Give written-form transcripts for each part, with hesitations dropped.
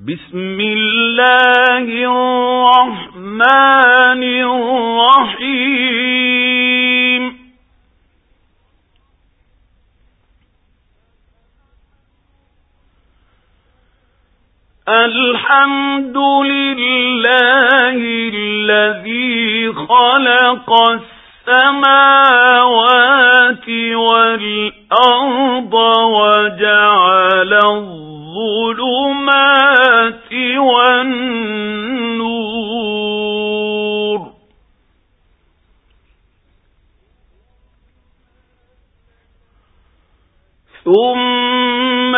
بسم الله الرحمن الرحيم الحمد لله الذي خلق السماوات والأرض وجعل الظلمات والنور ثم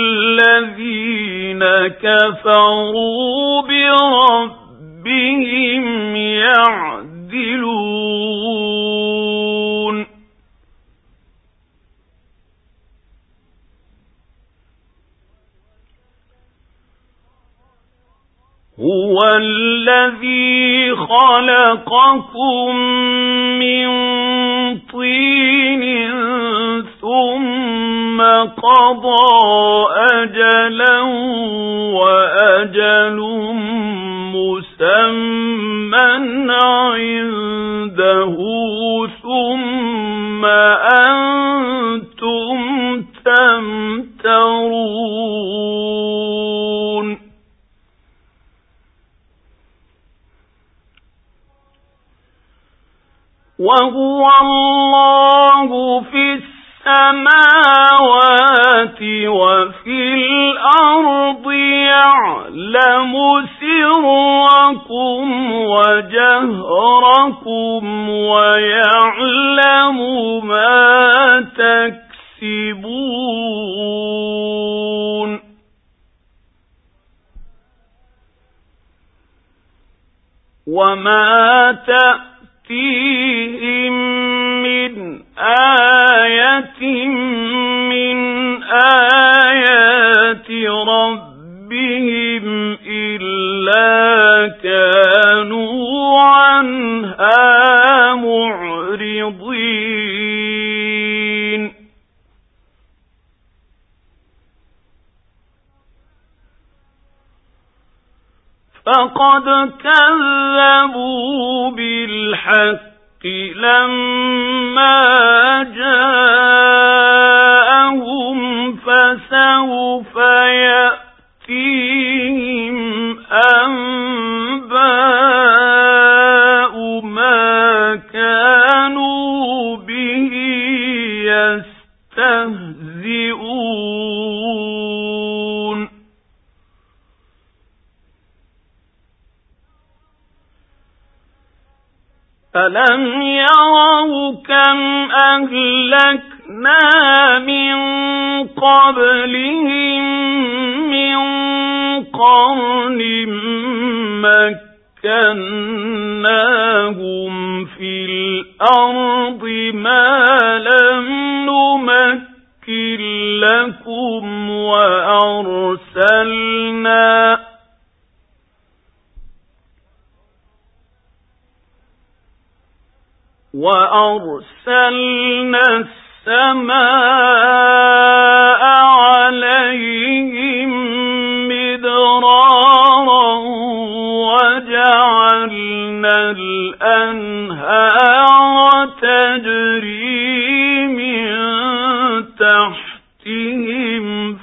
الذين كفروا بربهم يعدلون هو الذي خلقكم من طين ثم قضى أجلا وأجل مسمى عنده ثم أنتم تمترون وهو الله في السماوات وفي الأرض يعلم سركم وجهركم ويعلم ما تكسبون وما تأتيهم من آية من آيات ربهم إلا كانوا عنها معرضين فقد كذبوا بالحق لما جاءهم فسوف يأتيهم أنباء ما كانوا به يستهزئون ألم يروا كم أهلكنا من قبلهم من قرن مكناهم في الأرض ما لم نمكن لكم وأرسلنا السماء عليهم مدرارا وجعلنا الأنهار تجري من تحتهم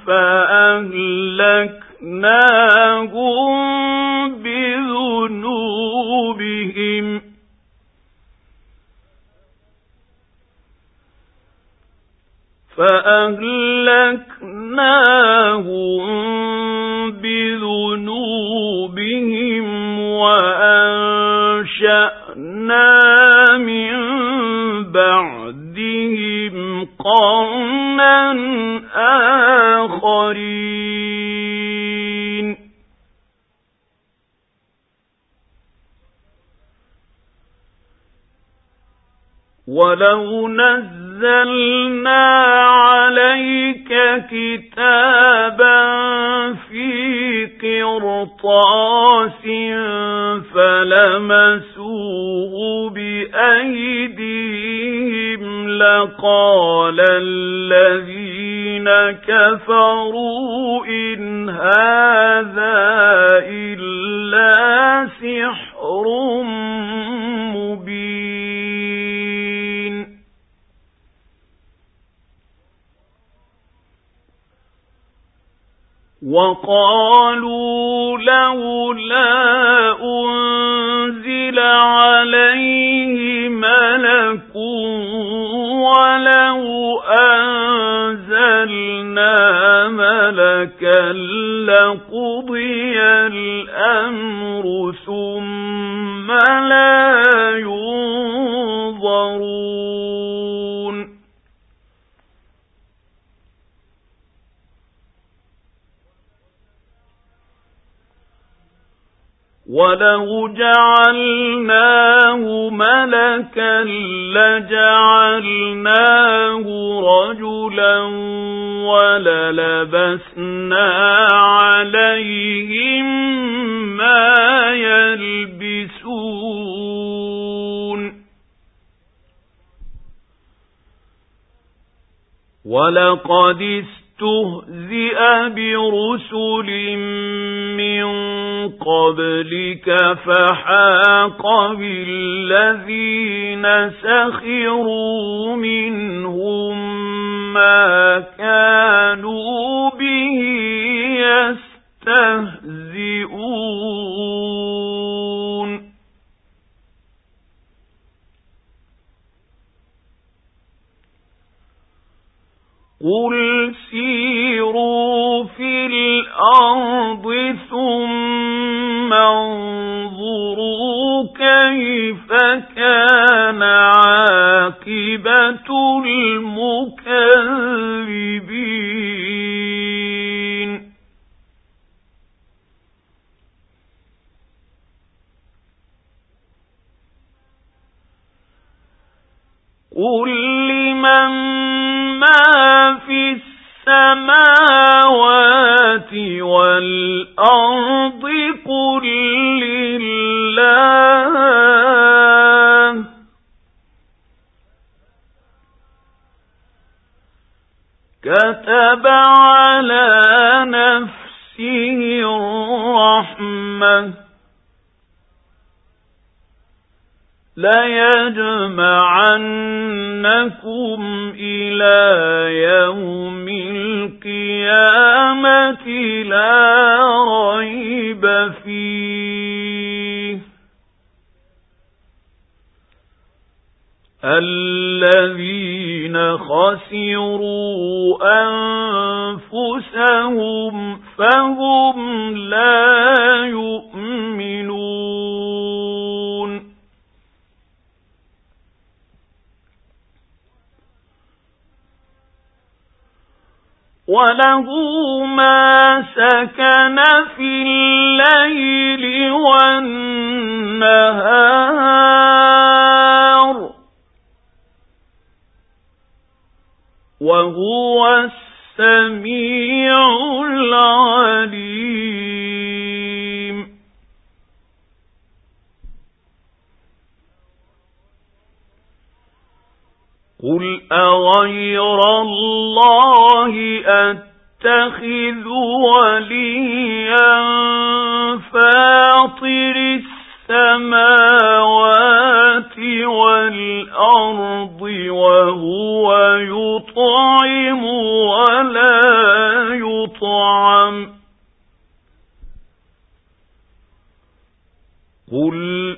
فأهلكناهم بذنوبهم وأنشأنا من بعدهم قرنا آخرين ولو نزلنا عليك كتابا في قرطاس فلمسوه بأيديهم لقال الذين كفروا إن هذا وقالوا لولا أنزل عليه ملك ولو أنزلنا ملكا لقضي الأمر ثم لا ينظرون ولو جعلناه ملكا لجعلناه رجلا وللبسنا عليهم ما يلبسون ولقد استهزئ برسل من قبلك فحاق بالذين سخروا منهم ما كانوا به يستهزئون قل سيروا في الأرض ثم انظروا كيف كان عاقبة المكذبين قل لمن ما في السماوات والأرض قل لله كتب على نفسه الرحمة ليجمعنكم إلى يوم القيامة لا ريب فيه الذين خسروا أنفسهم فهم لا يؤمنون وله ما سكن في الليل والنهار وهو السميع العليم قل أغير الله أتخذ وليا فاطر السماوات والأرض وهو يطعم ولا يطعم قل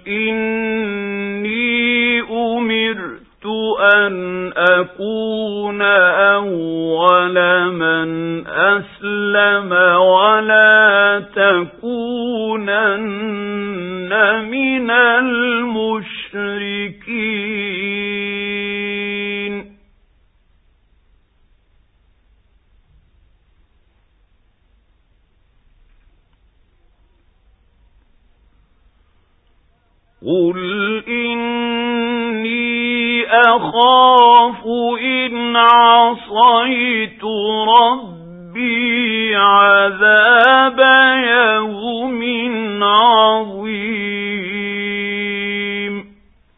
إني أمرت أن أكون أول من أسلم ولا تكونن من المشركين قل إني أخاف إن عصيت ربي عذاب يوم عظيم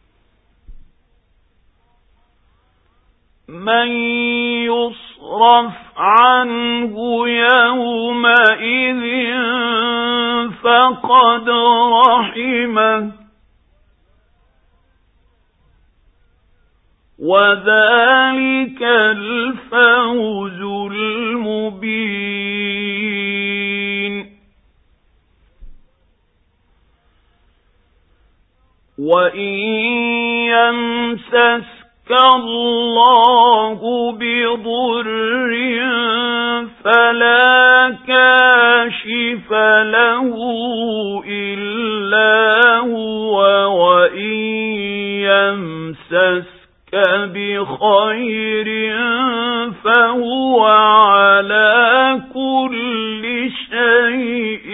من يصرف عنه يومئذ فقد رحمه وذلك الفوز المبين ضر فلا كاشف له إلا هو وإن يمسسك بخير فهو على كل شيء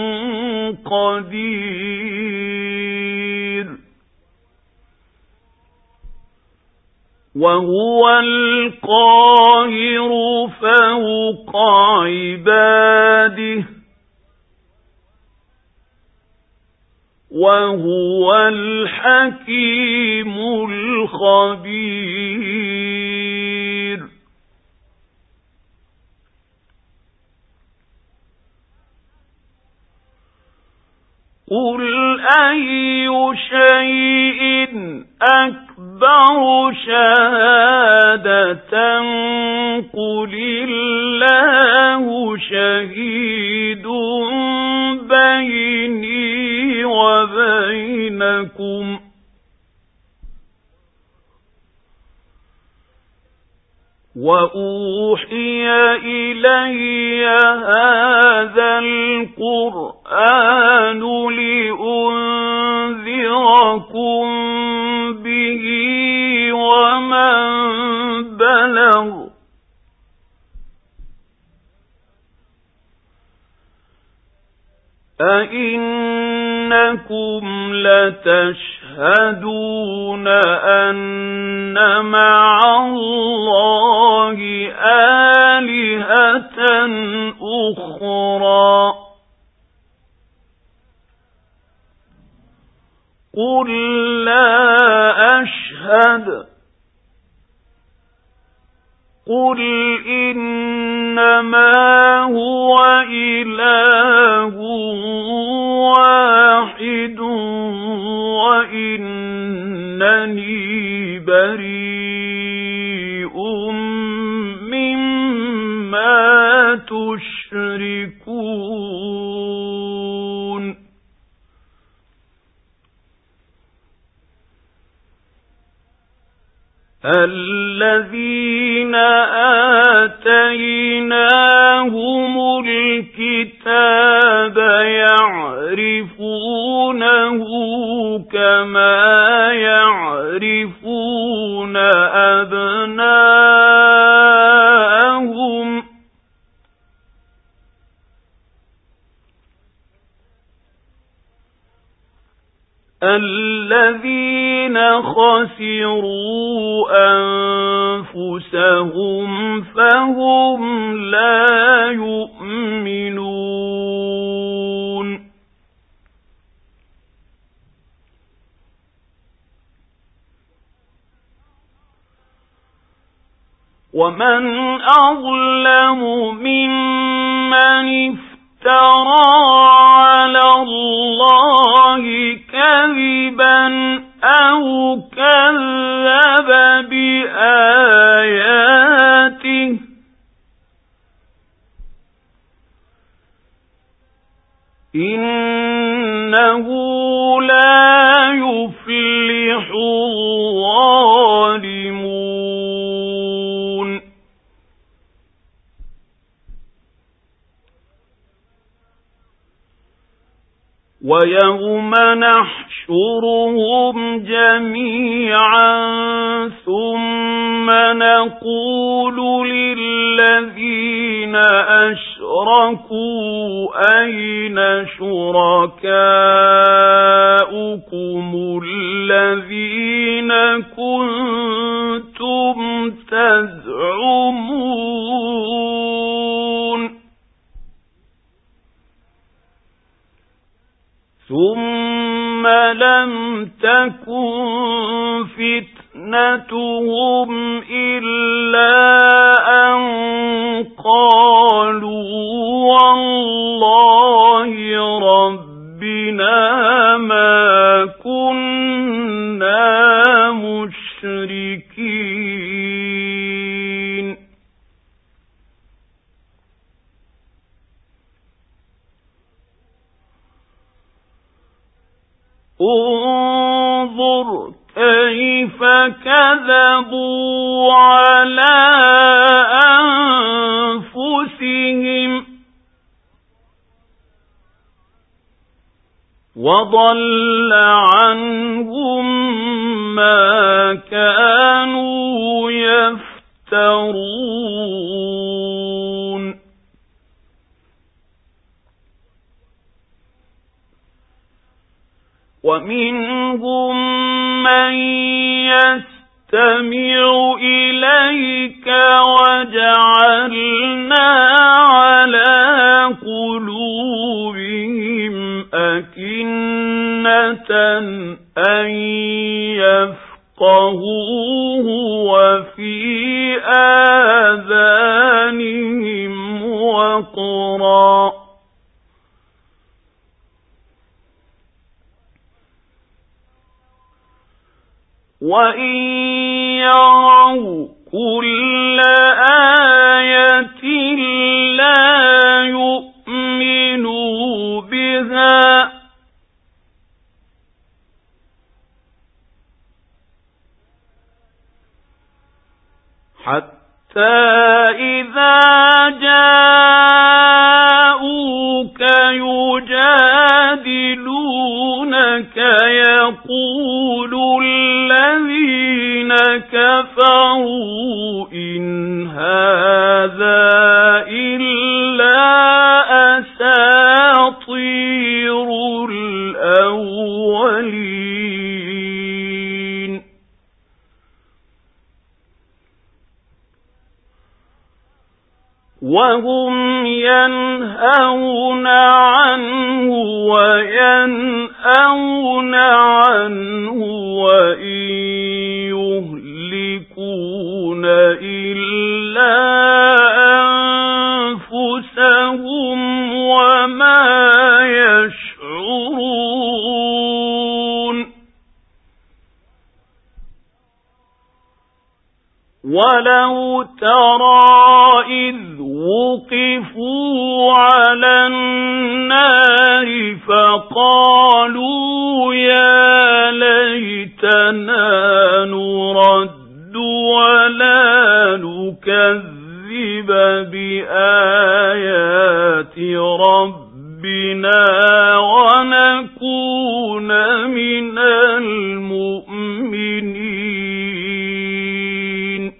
قدير وهو القاهر فوق عباده وهو الحكيم الخبير قل أي شيء أكبر شهادة قل الله شهيد بيني وبينكم وأوحي إلي هذا القرآن لأنذركم به ومن بلغ أئنكم لتشهدون أن مع الله آلهة أخرى قل لا أشهد قل إنما هو إله واحد وإنني بريء مما تشركون الذين آتيناهم الكتاب يعرفونه كما يعرفون أبناءهم الذين خسروا أنفسهم فهم لا يؤمنون ومن أظلم ممن افترى على الله كذبا أو كذب بآياته إنه لا يفلح الظالمون ويوم نحشرهم جميعا ثم نقول للذين أشركوا أين شركاؤكم الذين كنتم تزعمون ثم لم تكن فتنتهم إلا أن قالوا والله ربنا ما كنا مشركين انظر كيف كذبوا على وضل عنهم ما كانوا يفترون ومنهم من يستمع إليك وجعلنا على قلوبهم أكنة أن يفقهوه وفي آذانهم وقرا وإن يروا كل آية لا يؤمنوا بها حتى إذا جاءوك يجادلونك يقول الذين كفروا إن هذا إلا أساطير الأولين وهم ينهون عنه وينأون عنه وإن يهلكون إلا أنفسهم وما يشعرون ولو ترى إذ وقفوا على النار فقالوا يا ليتنا نرد ولا نكذب بآيات ربنا ونكون من المؤمنين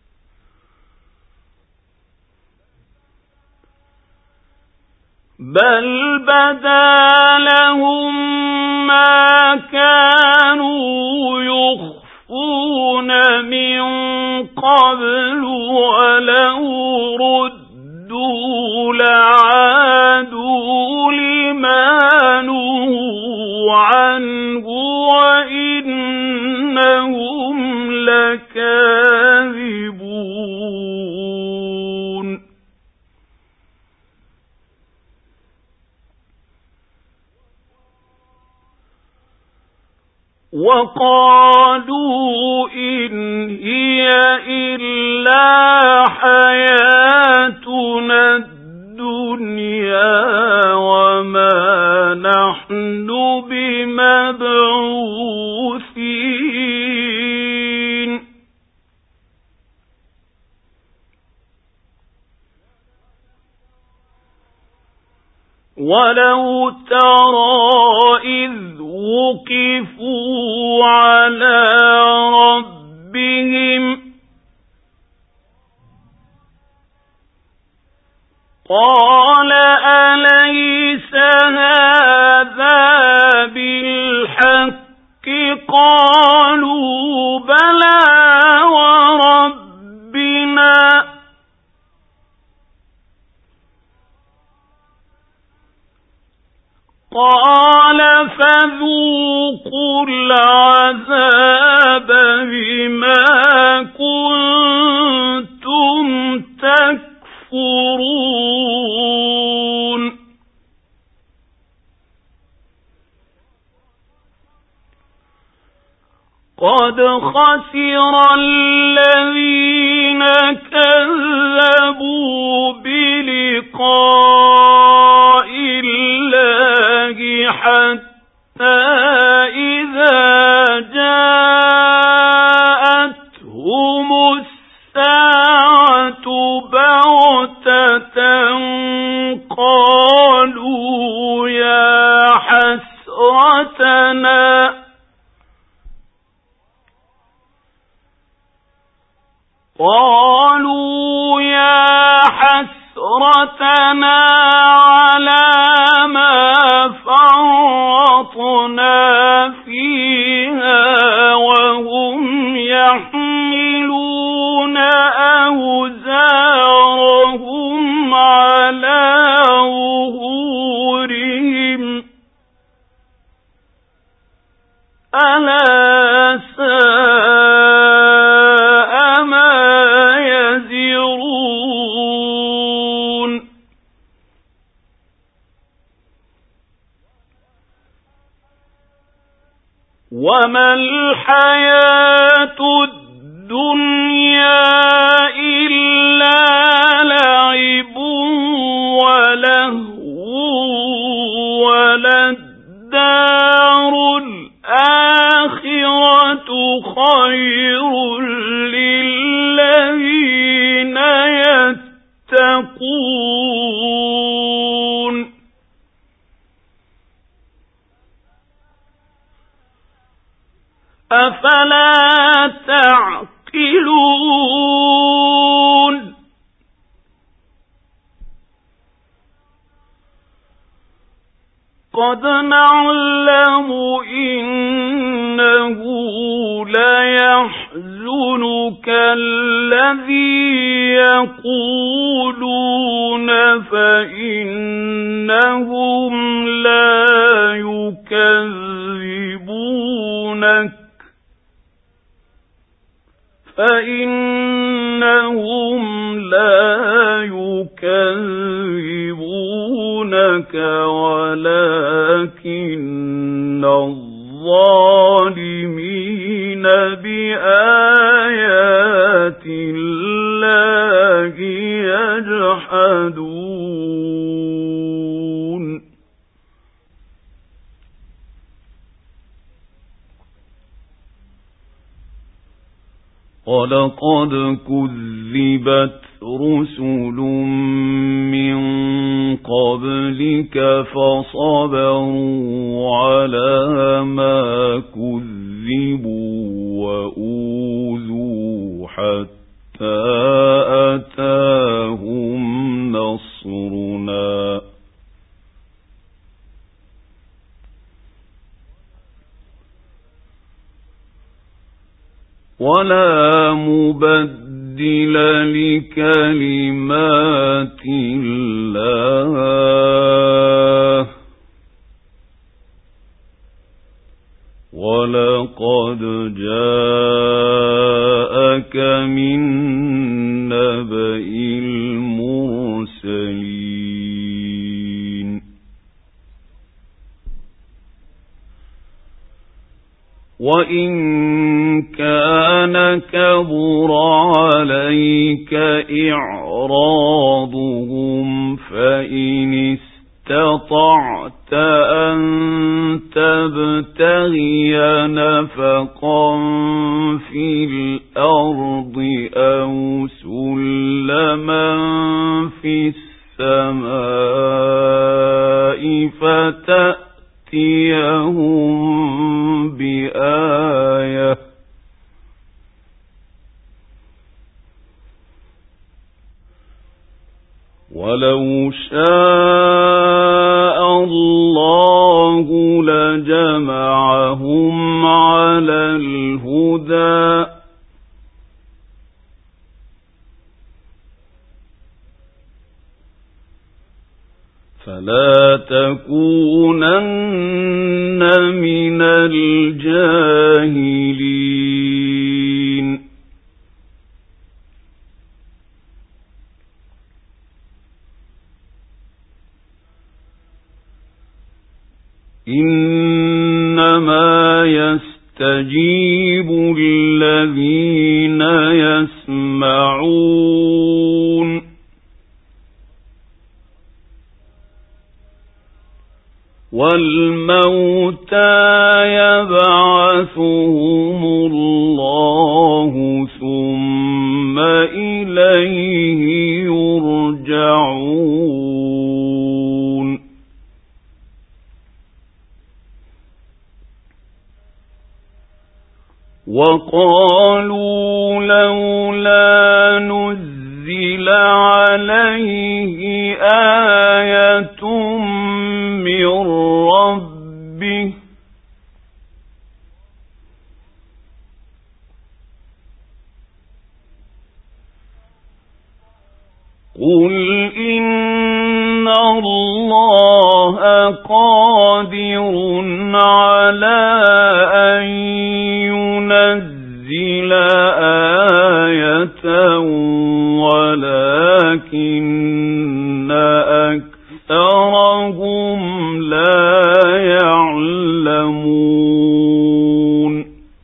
بل بدا لهم ما كانوا يخفون من قبل ولو ردوا لعادوا لما نهوا عنه وإنهم لكاذبون وقالوا إن هي إلا حياتنا الدنيا وما نحن بمبعوثين ولو ترى إذ وقفوا على ربهم قال أليس هذا بالحق قالوا بلى وربنا قال فذوقوا العذاب بما كنتم تكفرون قد خسر الذين كذبوا بلقاء الله حتى إذا جاءتهم الساعة بغتة قالوا يا حسرتنا إسرتنا على ما فرطنا فيها وهم يحملون أوزارهم على ظهورهم ألا ساء ما يزرون وما الحياة الدنيا إلا لعب ولهو وللدار الآخرة خير للذين يتقون أفلا تعقلون قد نعلم إنه ليحزنك الذي يقولون فإنهم لا يكذبونك ولكن الظالمين بآيات الله يجحدون ولقد كذبت رسل من قبلك فصبروا على ما كذبوا وأوذوا حتى أتاهم نصرنا ولا مبدل لكلمات الله ولقد جاءك من نبأ المرسلين وإن كان كبر عليك إعراضهم فإن استطعت أن تبتغي نفقا في الأرض أو سلما في السماء فتأتيهم بآية ولو شاء الله لجمعهم على الهدى فلا تكونن من الجاهلين إنما يستجيب الذين يسمعون والموتى يبعثهم الله ثم إليه يرجعون وقالوا لولا نزل عليه آية من ربه قل إن الله قادر على أن ينزل آية ولكن أكثرهم لا يعلمون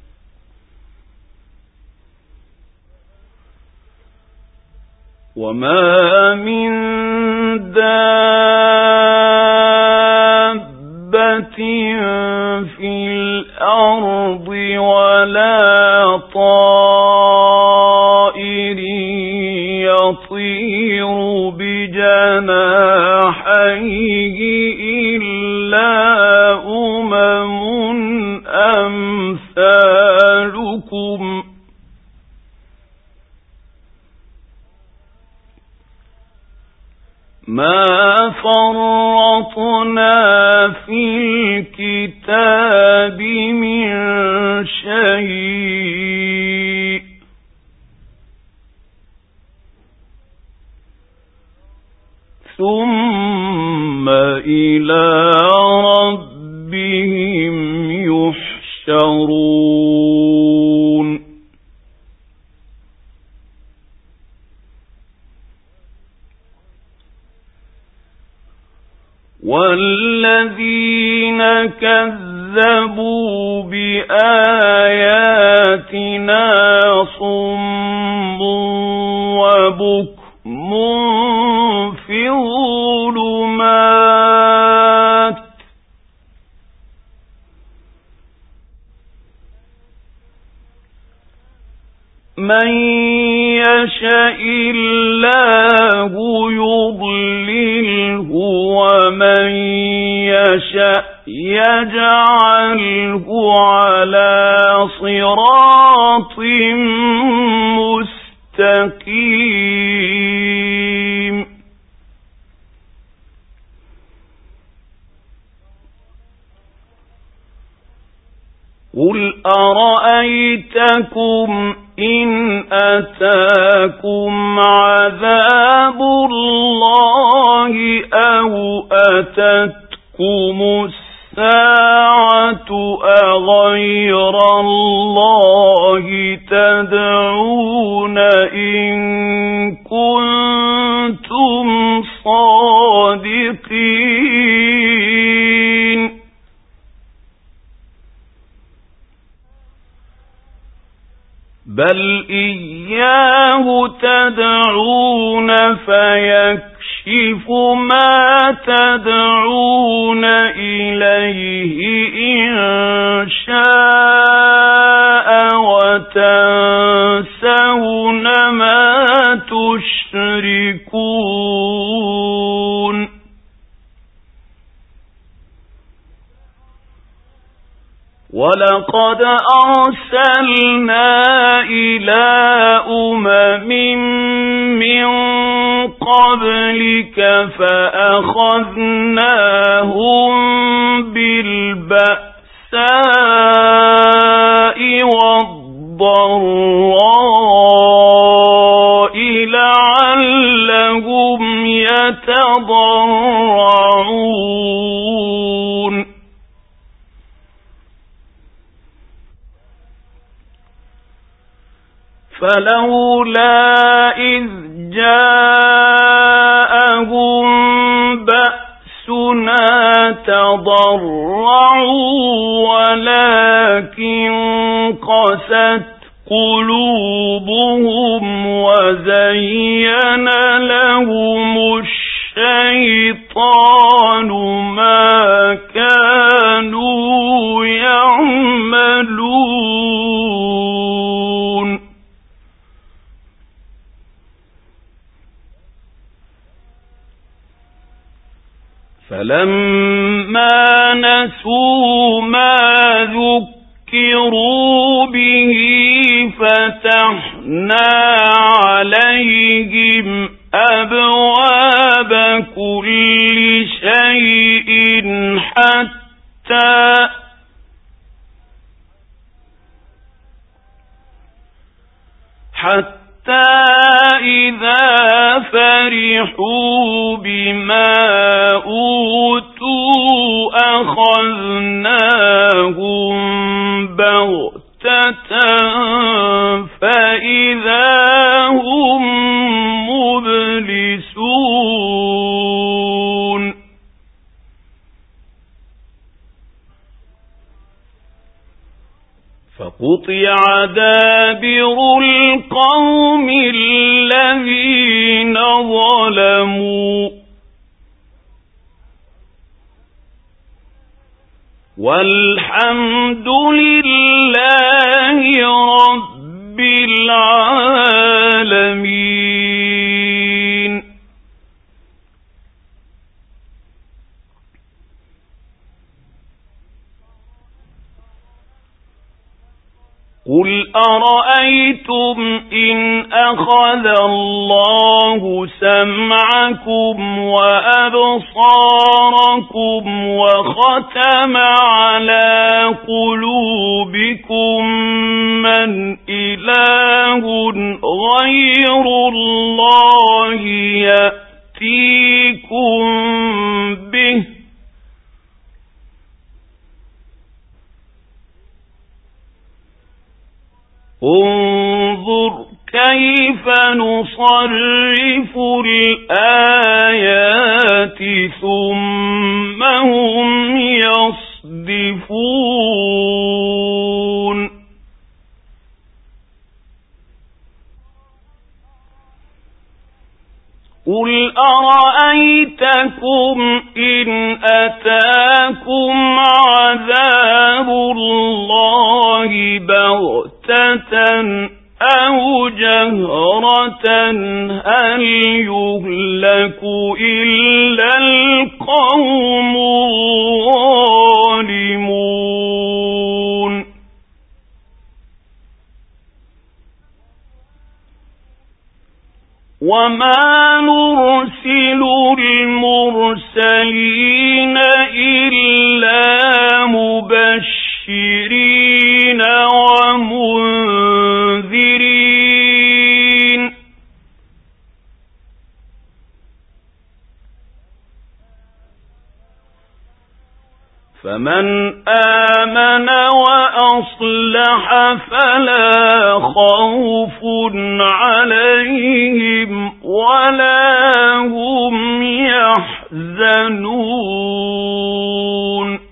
وما من دابة في الأرض ولا طائر يطير بجناحيه إلا أمثالكم ما فرطنا في الكتاب من شيء ثم إلى ربهم يحشرون والذين كذبوا بآياتنا صم وبكم في الظلمات من يشاء الله يضلله ومن يشاء يجعله على صراط مستقيم قل أرأيتكم إن أتاكم عذاب الله أو أتتكم الساعة أغير الله تدعون إن كنتم صادقين بل إياه تدعون فيكشف ما تدعون إليه إن شاء وتنسون ما تشركون ولقد أرسلنا إلى من قبلك فأخذناهم بالبأساء والضراء لعلهم يتضرعون فلولا إذ جاءهم بأسنا تضرعوا ولكن قست قلوبهم وزين لهم الشيطان ما كانوا يعملون فلما نسوا ما ذكروا به فتحنا عليهم أبواب كل شيء حتى إذا فرحوا بما أوتوا أخذناهم بغتة فإذا هم مبلسون فقطع دابر القوم الذين ظلموا والحمد لله رب العالمين. قل أرأيتم إن أخذ الله سمعكم وأبصاركم وختم على قلوبكم من إله غير الله يأتيكم به انظر كيف نصرف الآيات ثم هم يصدفون. قل أرأيتكم إن أتاكم عذاب الله بغتة أو جهرة هل يهلك إلا القوم الظالمون. وما نرسل المرسلين إلا مبشرين ومنذرين فمن آمن وأصلح فلا خوف عليهم ولا هم يحزنون.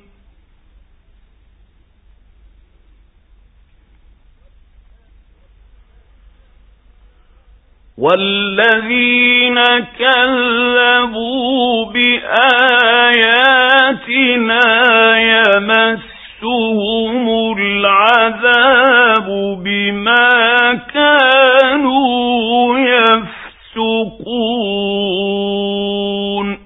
والذين كذبوا بآياتنا يمسهم العذاب بما كانوا يفسقون.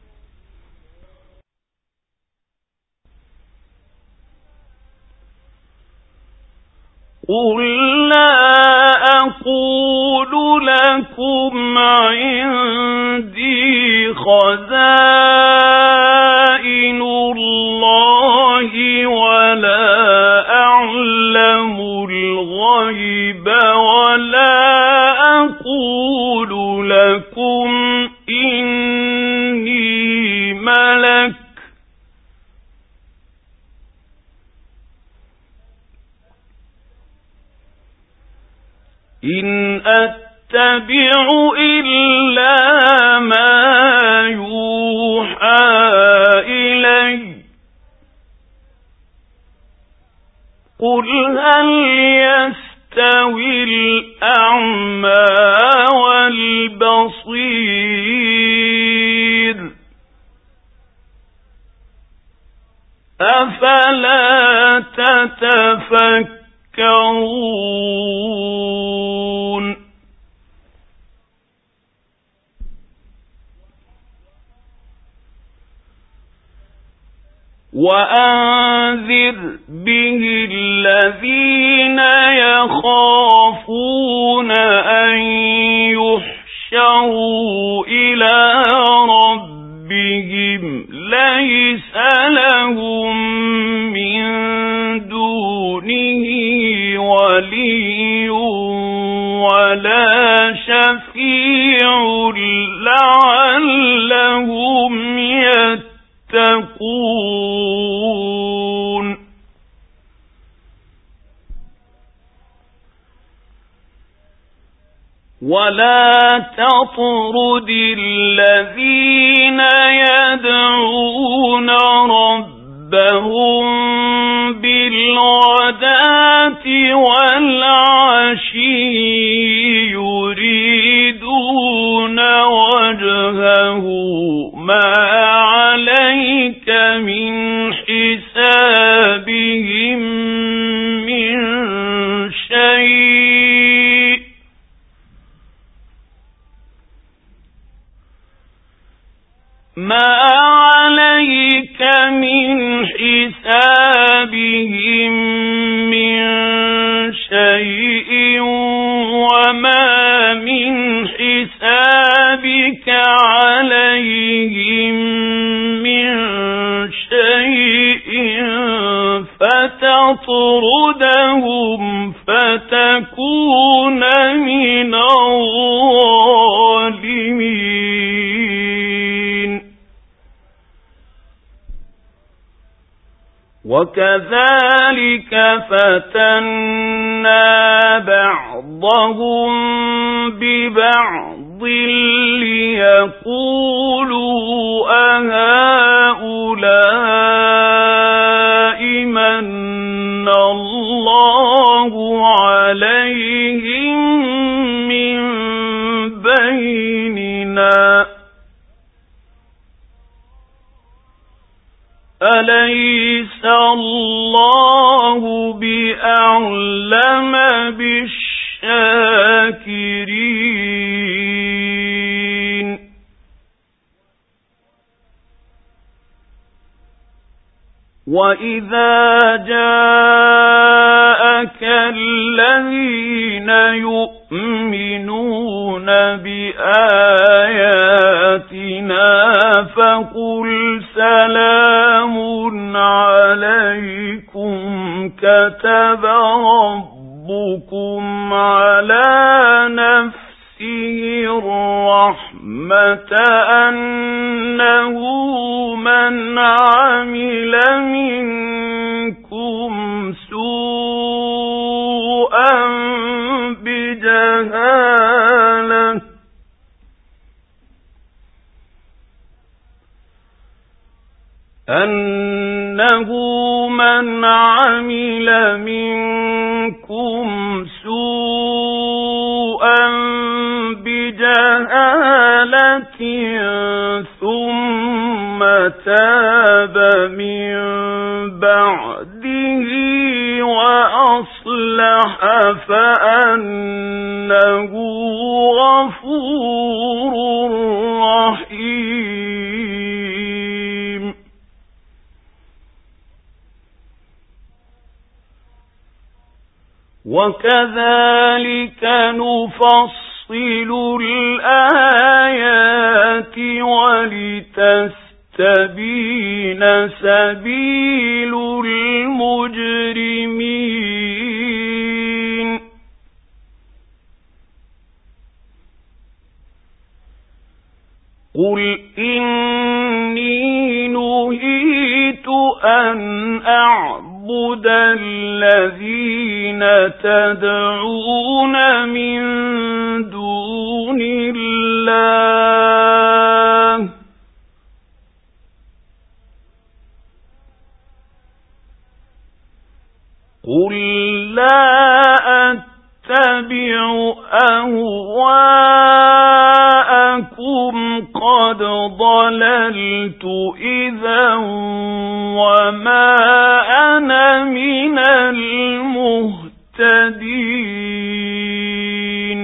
قل لا أقول لكم عندي خزائن الله ولا أعلم الغيب ولا أقول لكم إني ملك إن أتبع إلا ما يوحى إلي قل هل يستوي الأعمى والبصير أفلا تتفكرون. وأنذر به الذين يخافون أن يحشروا وَحَشَرُوا إِلَى رَبِّهِمْ لَيْسَ لَهُم مِّن دُونِهِ وَلِيٌّ وَلَا شَفِيعٌ لَّعَلَّهُمْ يَتَّقُونَ وَلَا تَطْرُدِ الَّذِينَ يَدْعُونَ رَبَّهُم بِالْغَدَاةِ وَالْعَشِيِّ يُرِيدُونَ وَجْهَهُ مَا عَلَيْكَ مِنْ حِسَابِهِمْ مِنْ شَيْءٍ وَمَا مِنْ حِسَابِكَ عَلَيْهِمْ مِنْ شَيْءٍ فَتَطْرُدَهُمْ فَتَكُونَ مِنَ الظَّالِمِينَ وَكَذَلِكَ فَتَنَّا بَعْضَهُم بِبَعْضٍ لِيَقُولُوا أَهَؤُلَاءِ مَنَّ اللَّهُ عَلَيْهِمْ مِنْ بَيْنِنَا أَلَيْسَ اللَّهُ بِأَعْلَمَ بِالشَّاكِرِينَ وَإِذَا جَاءَكَ الَّذِينَ يُؤْمِنُونَ بِآيَاتِنَا فَقُلْ سَلَامٌ عَلَيْكُمْ كَتَبَ رَبُّكُمْ عَلَى نَفْسِهِ الرَّحْمَةَ أَنَّهُ مَنْ عَمِلَ مِنكُمْ سُوءًا بِجَهَالَةٍ ثُمَّ تَابَ مِن بَعْدِهِ وَأَصْلَحَ فَأَنَّهُ غَفُورٌ رَّحِيمٌ وَكَذَلِكَ نُفَصِّلُ الْآيَاتِ وَلِتَسْتَبِينَ سَبِيلُ الْمُجْرِمِينَ قُلْ إِنِّي نُهِيتُ أَنْ أَعْبُدَ الَّذِينَ تَدْعُونَ مِن دُونِ اللَّهِ قُلْ لَا أَتَّبِعُ أَهْوَاءَكُمْ قَدْ ضَلَلْتُ إِذًا وَمَا أَنَا مِنَ الْمُهْتَدِينَ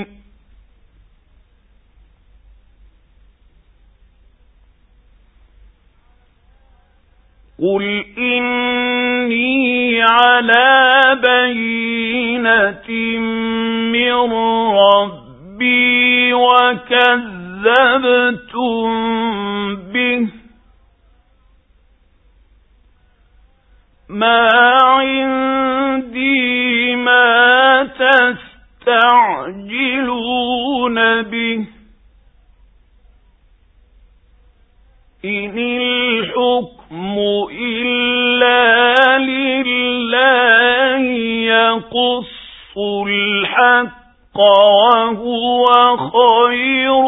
قُلْ إِنِّي عَلَى بَيِّنَةٍ مِّن رَّبِّي وكذبتم به ما عندي ما تستعجلون به إن الحكم إلا لله يقص الحق وهو خير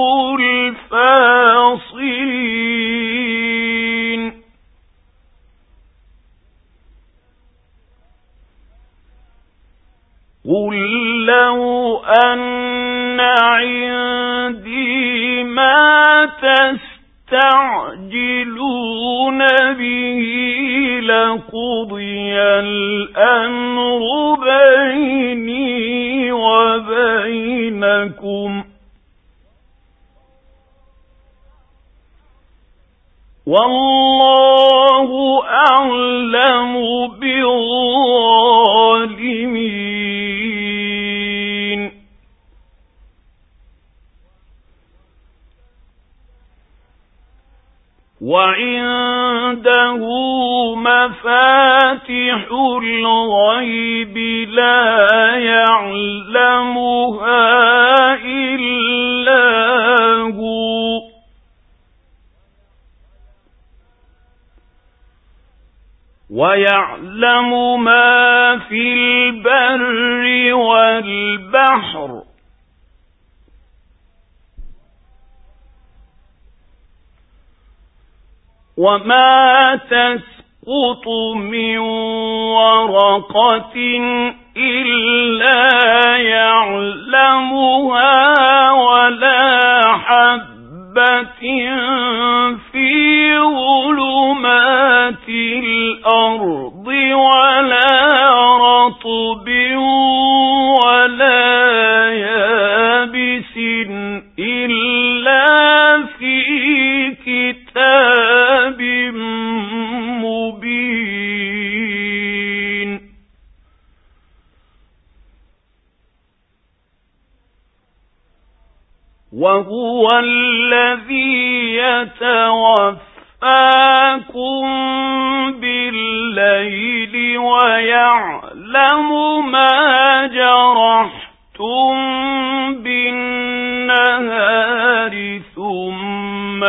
الفاصلين قل لو أن عندي ما تستعجلون به لقضي الأمر بيني وبينكم والله أعلم بالظالمين وعنده مفاتح الغيب لا يعلمها إلا هو ويعلم ما في البر والبحر وما تسقط من ورقة إلا يعلمها ولا حبة في ظلمات الأرض ولا رطب ولا يابس إلا في كتاب مبين وهو الذي يتوفاكم بالليل ويعلم ما جرحتم بالنهار ثم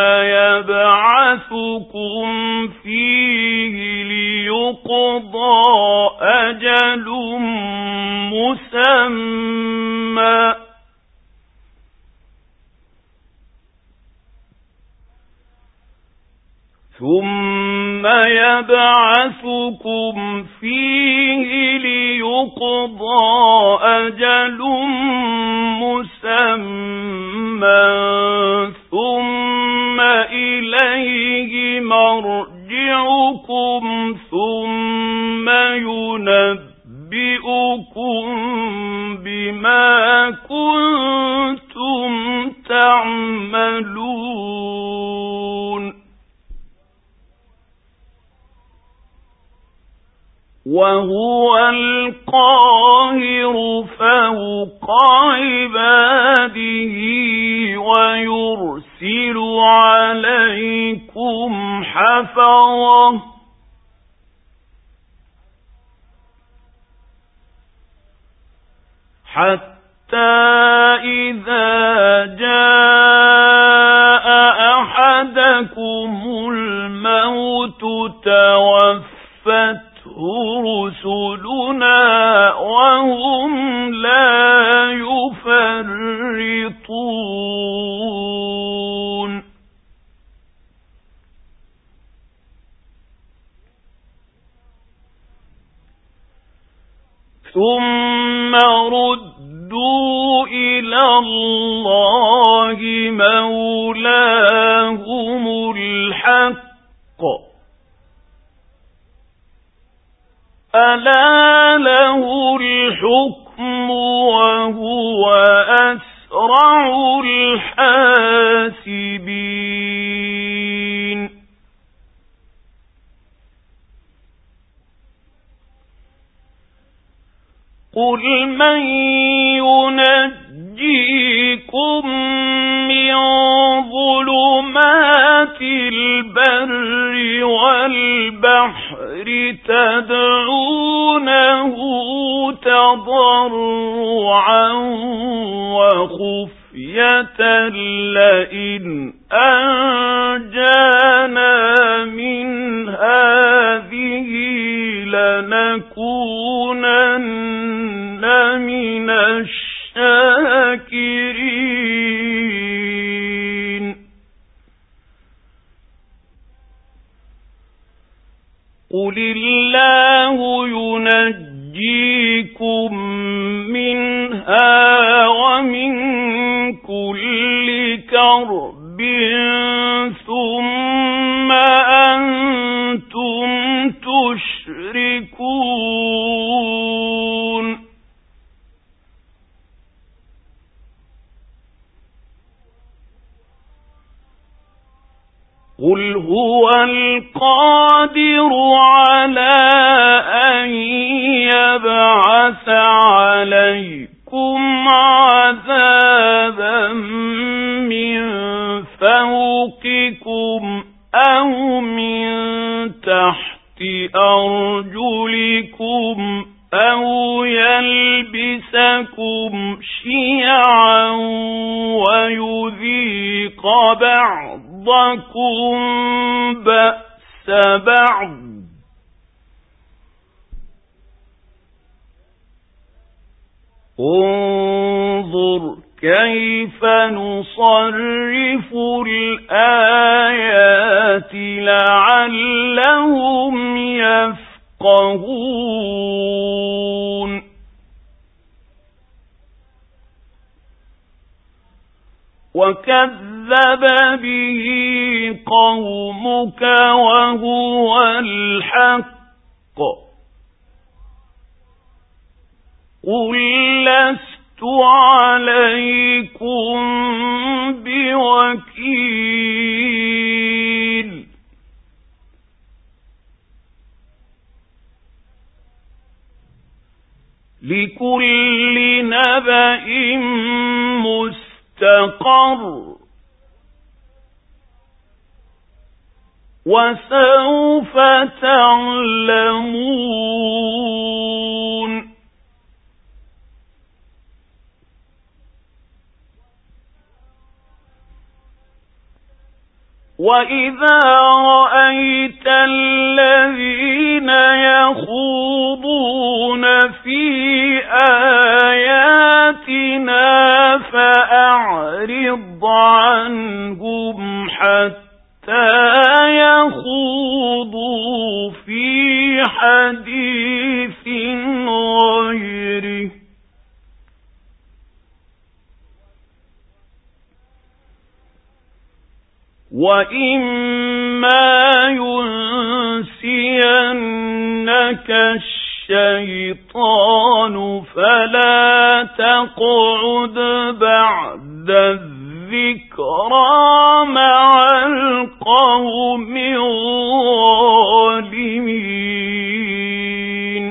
يبعثكم فيه ليقضى أجل مسمى ثم يبعثكم فيه ليقضى أجل مسمى ثم إليه مرجعكم ثم ينبئكم بما كنتم تعملون وهو القاهر فوق عباده ويرسل عليكم حفظة حتى إذا جاء أحدكم الموت توفته رسلنا وهم لا يفرطون ثم ردوا إلى الله مولاهم الحق ألا له الحكم وهو أسرع الحاسبين قل من ينجيكم ظُلُمَاتِ الْبَرِّ وَالْبَحْرِ تَدْعُونَهُ تَضَرُّعًا وَخُفْيَةً لَّئِنْ أَنجَانَا مِنْ هَٰذِهِ لَنَكُونَنَّ مِنَ الشَّاكِرِينَ قُلِ اللَّهُ يُنَجِّيكُم مِّنْهَا وَمِن كُلِّ كَرْبٍ ثُمَّ أَنتُمْ تُشْرِكُونَ قُلْ هُوَ الْقَادِرُ عَلَىٰ أَن يَبْعَثَ عَلَيْكُمْ عَذَابًا مِّن فَوْقِكُمْ أَوْ مِن تَحْتِ أَرْجُلِكُمْ أَوْ يَلْبِسَكُمْ شِيَعًا وَيُذِيقَ بَعْضَكُم بَأْسَ بَعْضٍ ۗ انظُرْ كَيْفَ نُصَرِّفُ الْآيَاتِ لَعَلَّهُمْ يَفْقَهُونَ وَكَذَّبَ بِهِ قَوْمُكَ وَهُوَ الْحَقُّ قُل لَّسْتُ عَلَيْكُمْ بِوَكِيلٍ لِكُلِّ نَبَإٍ مُّسْتَقَرٌّ وَسَوْفَ تَعْلَمُونَ وَإِذَا رَأَيْتَ الَّذِينَ يَخُوضُونَ فِي آيَاتِنَا فَأَعْرِضْ عَنْهُمْ حَتَّىٰ يَخُوضُوا فِي حَدِيثٍ غَيْرِهِ ۚ وَإِمَّا يُنسِيَنَّكَ الشَّيْطَانُ فَلَا تَقْعُدْ بَعْدَ الذِّكْرَىٰ مَعَ الْقَوْمِ الظَّالِمِينَ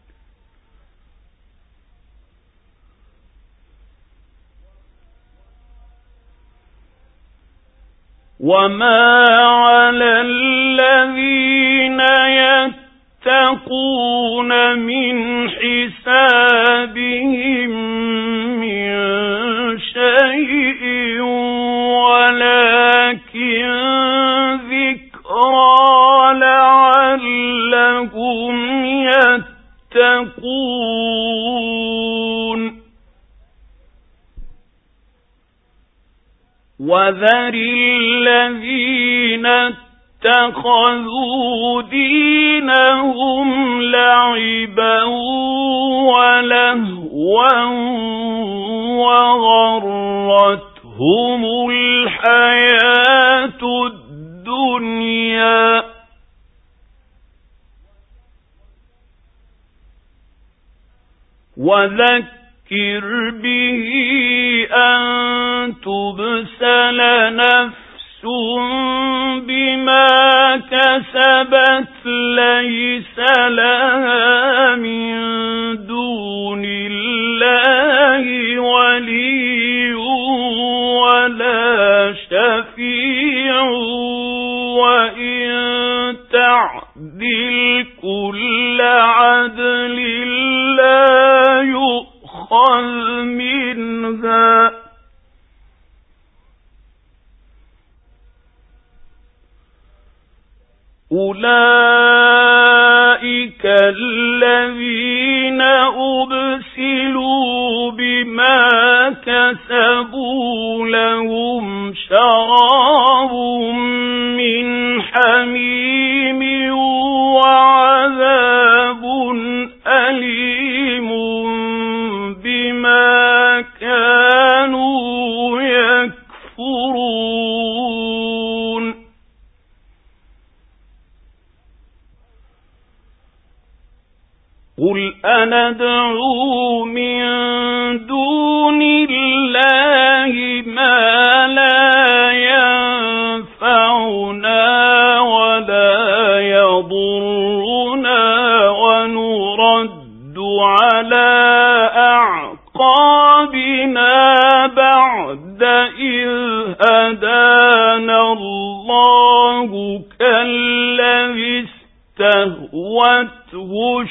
وَمَا عَلَى الَّذِينَ يَتَّقُونَ مِنْ حِسَابِهِم مِّن شَيْءٍ وَلَٰكِن ذِكْرَىٰ لَعَلَّهُمْ يَتَّقُونَ وَذَرِ الَّذِينَ اتَّخَذُوا دِينَهُمْ لَعِبًا وَلَهْوًا وَغَرَّتْهُمُ الْحَيَاةُ الدُّنْيَا ۚ وَذَكِّرْ بِهِ أَن تُبْسَلَ نَفْسٌ بِمَا كَسَبَتْ لَيْسَ لَهَا مِن دُونِ اللَّهِ وَلِيٌّ وَلَا شَفِيعٌ تطيعوا وإن تعدل كل عدل لا يؤخذ منها أولئك الذين أبسلوا بما كسبوا لهم شراب من حميم وعذاب أليم بما كانوا يكفرون قل أندعو من دون الله ما لا ينفعنا ولا يضرنا ونرد على أعقابنا بعد إذ هدانا الله كالذي استهوته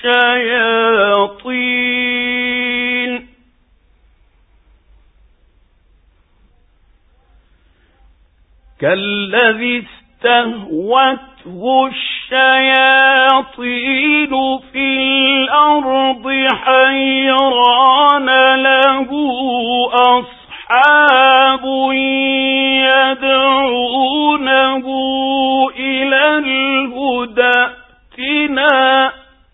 الشياطين في الأرض حيران له أصحاب يدعونه إلى الهدى ائتنا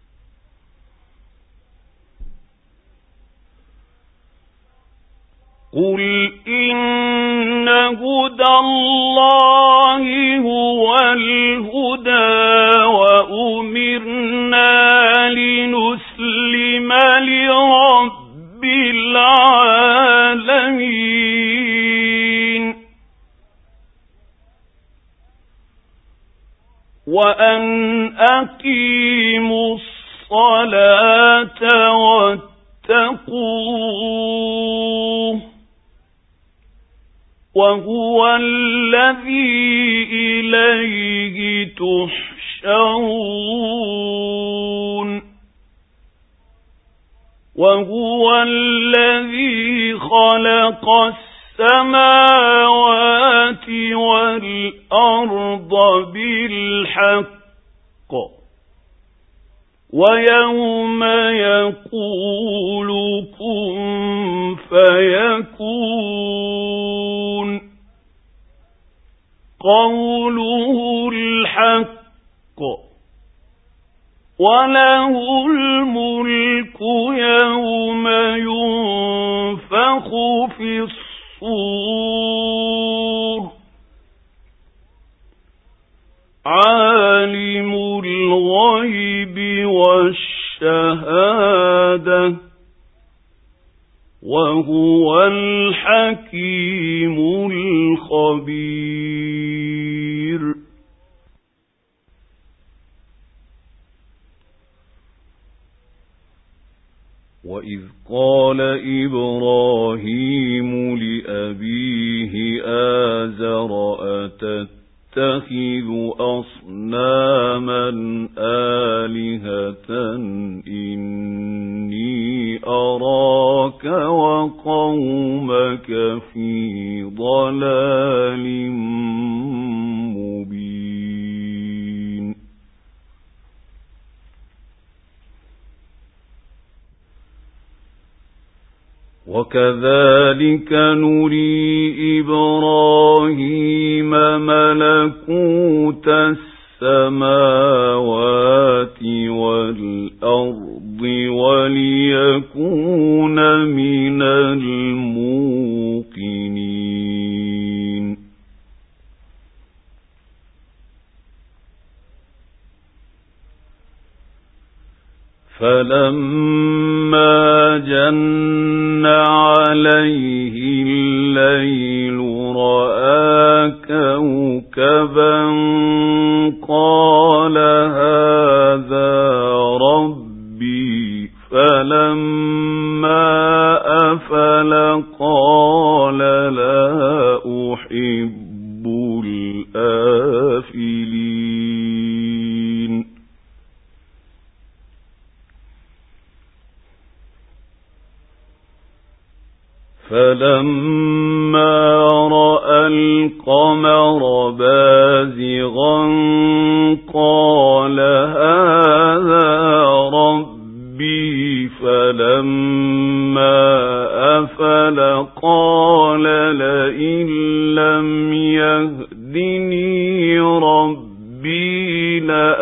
قل إن هدى الله هو الهدى وأمرنا لنسلم لرب العالمين وأن أقيموا الصلاة واتقوه وهو الذي إليه تحشرون وهو الذي خلق السماوات والأرض بالحق ويوم يقول كن فيكون قوله الحق وله الملك يوم ينفخ في الصور عالم الغيب والشهادة وهو الحكيم الخبير وإذ قال إبراهيم لأبيه آزر أتتخذ أصناما آلهة إني أراك وقومك في ضلال مبين وكذلك نري إبراهيم ملكوت السماوات والأرض وليكون من الموقنين فلما جن عليه الليل رأى كوكبا قال هذا ربي فلما أفل قال لا أحب الآفلين. فلما رأى القمر بازغا قال هذا ربي فلما أفل قال لئن لم يهدني ربي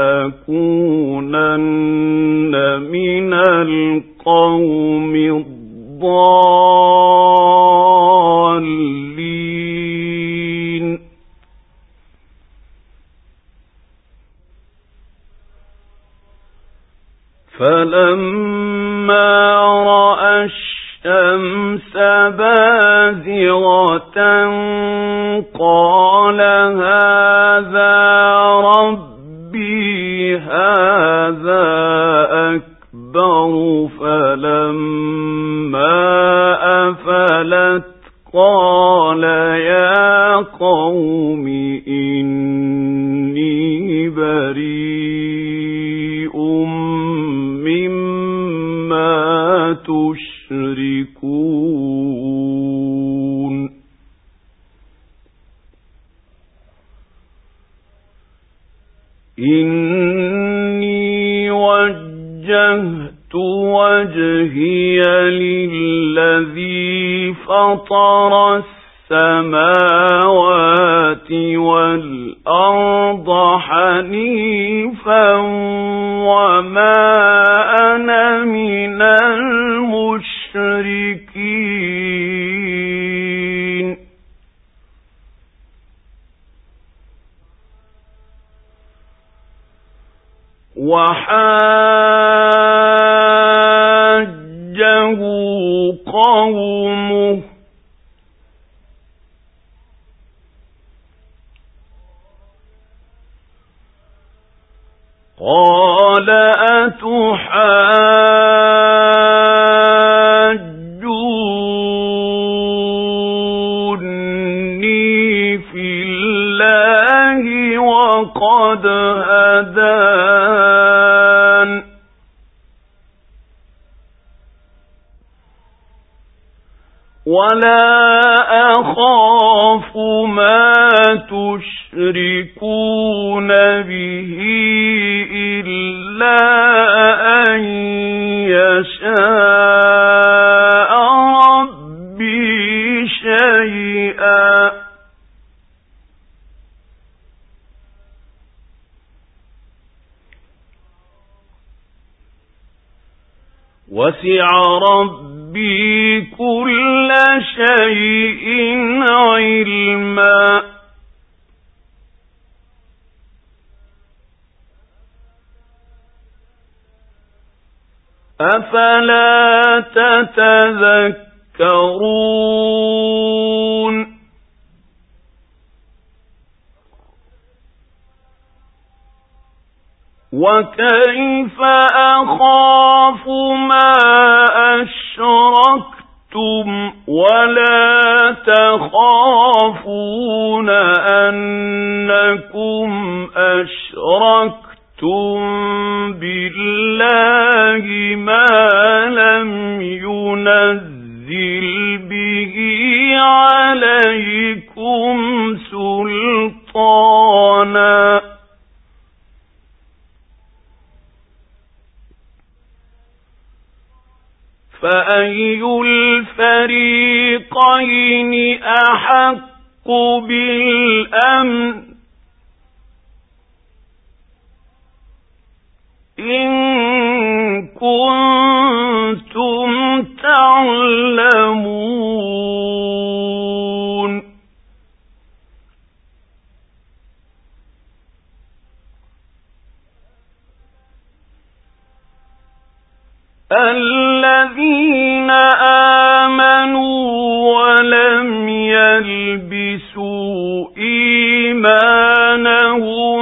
لأكونن من القوم الضالين. فلما رأى الشمس بازغة قال هذا ربي هذا أكبر فلما أفلت قال يا قوم إني بريء مما تشركون. إني وجهت وجهي للذي فطر السماوات والأرض حنيفا وما أنا من المشركين. وحاجه قومه قال أتحاجوني في الله وقد هدان ولا أخاف ما تشركون به إلا أن يشاء ربي شيئا وسع ربي كل شيء علما أفلا تتذكرون. وكيف أخاف ما أشركتم ولا تخافون أنكم أشركتم بالله ما لم ينزل به عليكم سلطانا فأي الفريقين أحق بالأمن إن كنتم تعلمون. الذين آمنوا ولم يلبسوا إيمانهم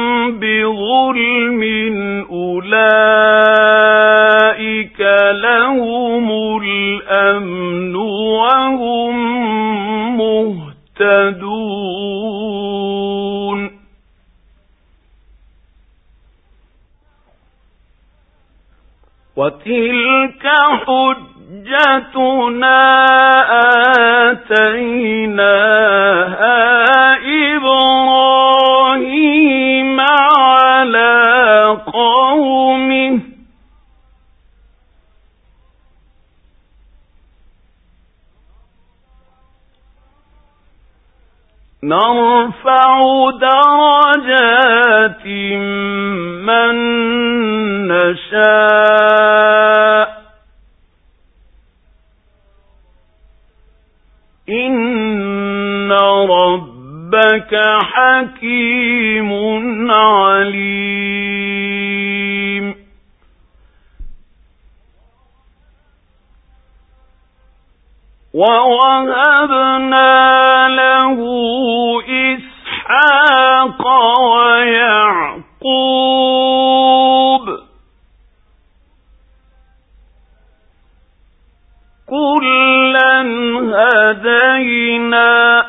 بظلم أولئك لهم الأمن وهم مهتدون. وتلك حجتنا آتيناها إبراهيم على قومه نرفع درجات من نشاء إن ربك حكيم عليم ووهبنا له إسحاق ويعقوب كلا هدينا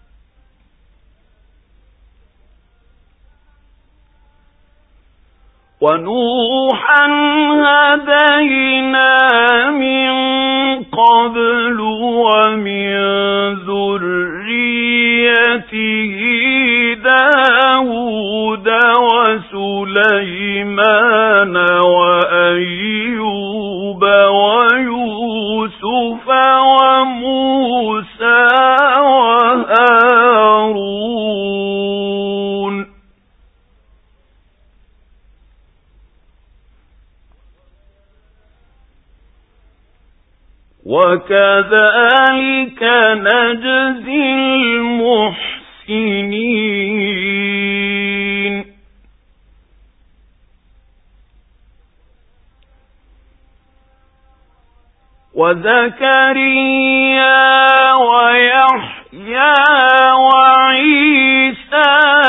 ونوحا هدينا من قبل ومن ذريته داود وسليمان وأيوب ويوسف وموسى وهارون وكذلك نجزي المحسنين وزكريا ويحيى وعيسى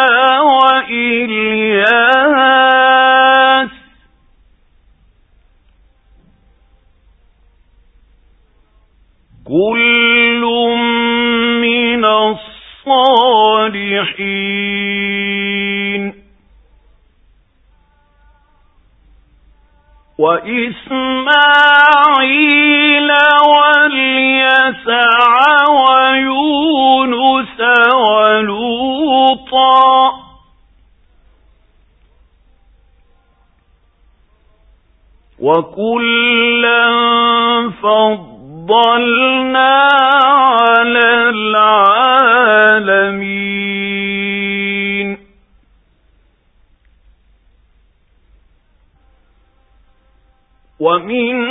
وإلياس كل من الصالحين وإسماعيل واليسع ويونس ولوطا وكلا فضلنا على العالمين ومن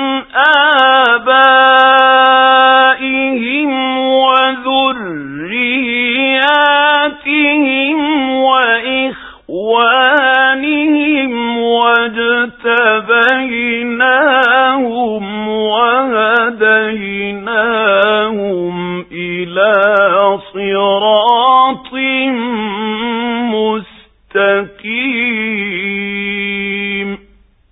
آبائهم وذرياتهم وإخوانهم واجتبيناهم وهديناهم إلى صراط مستقيم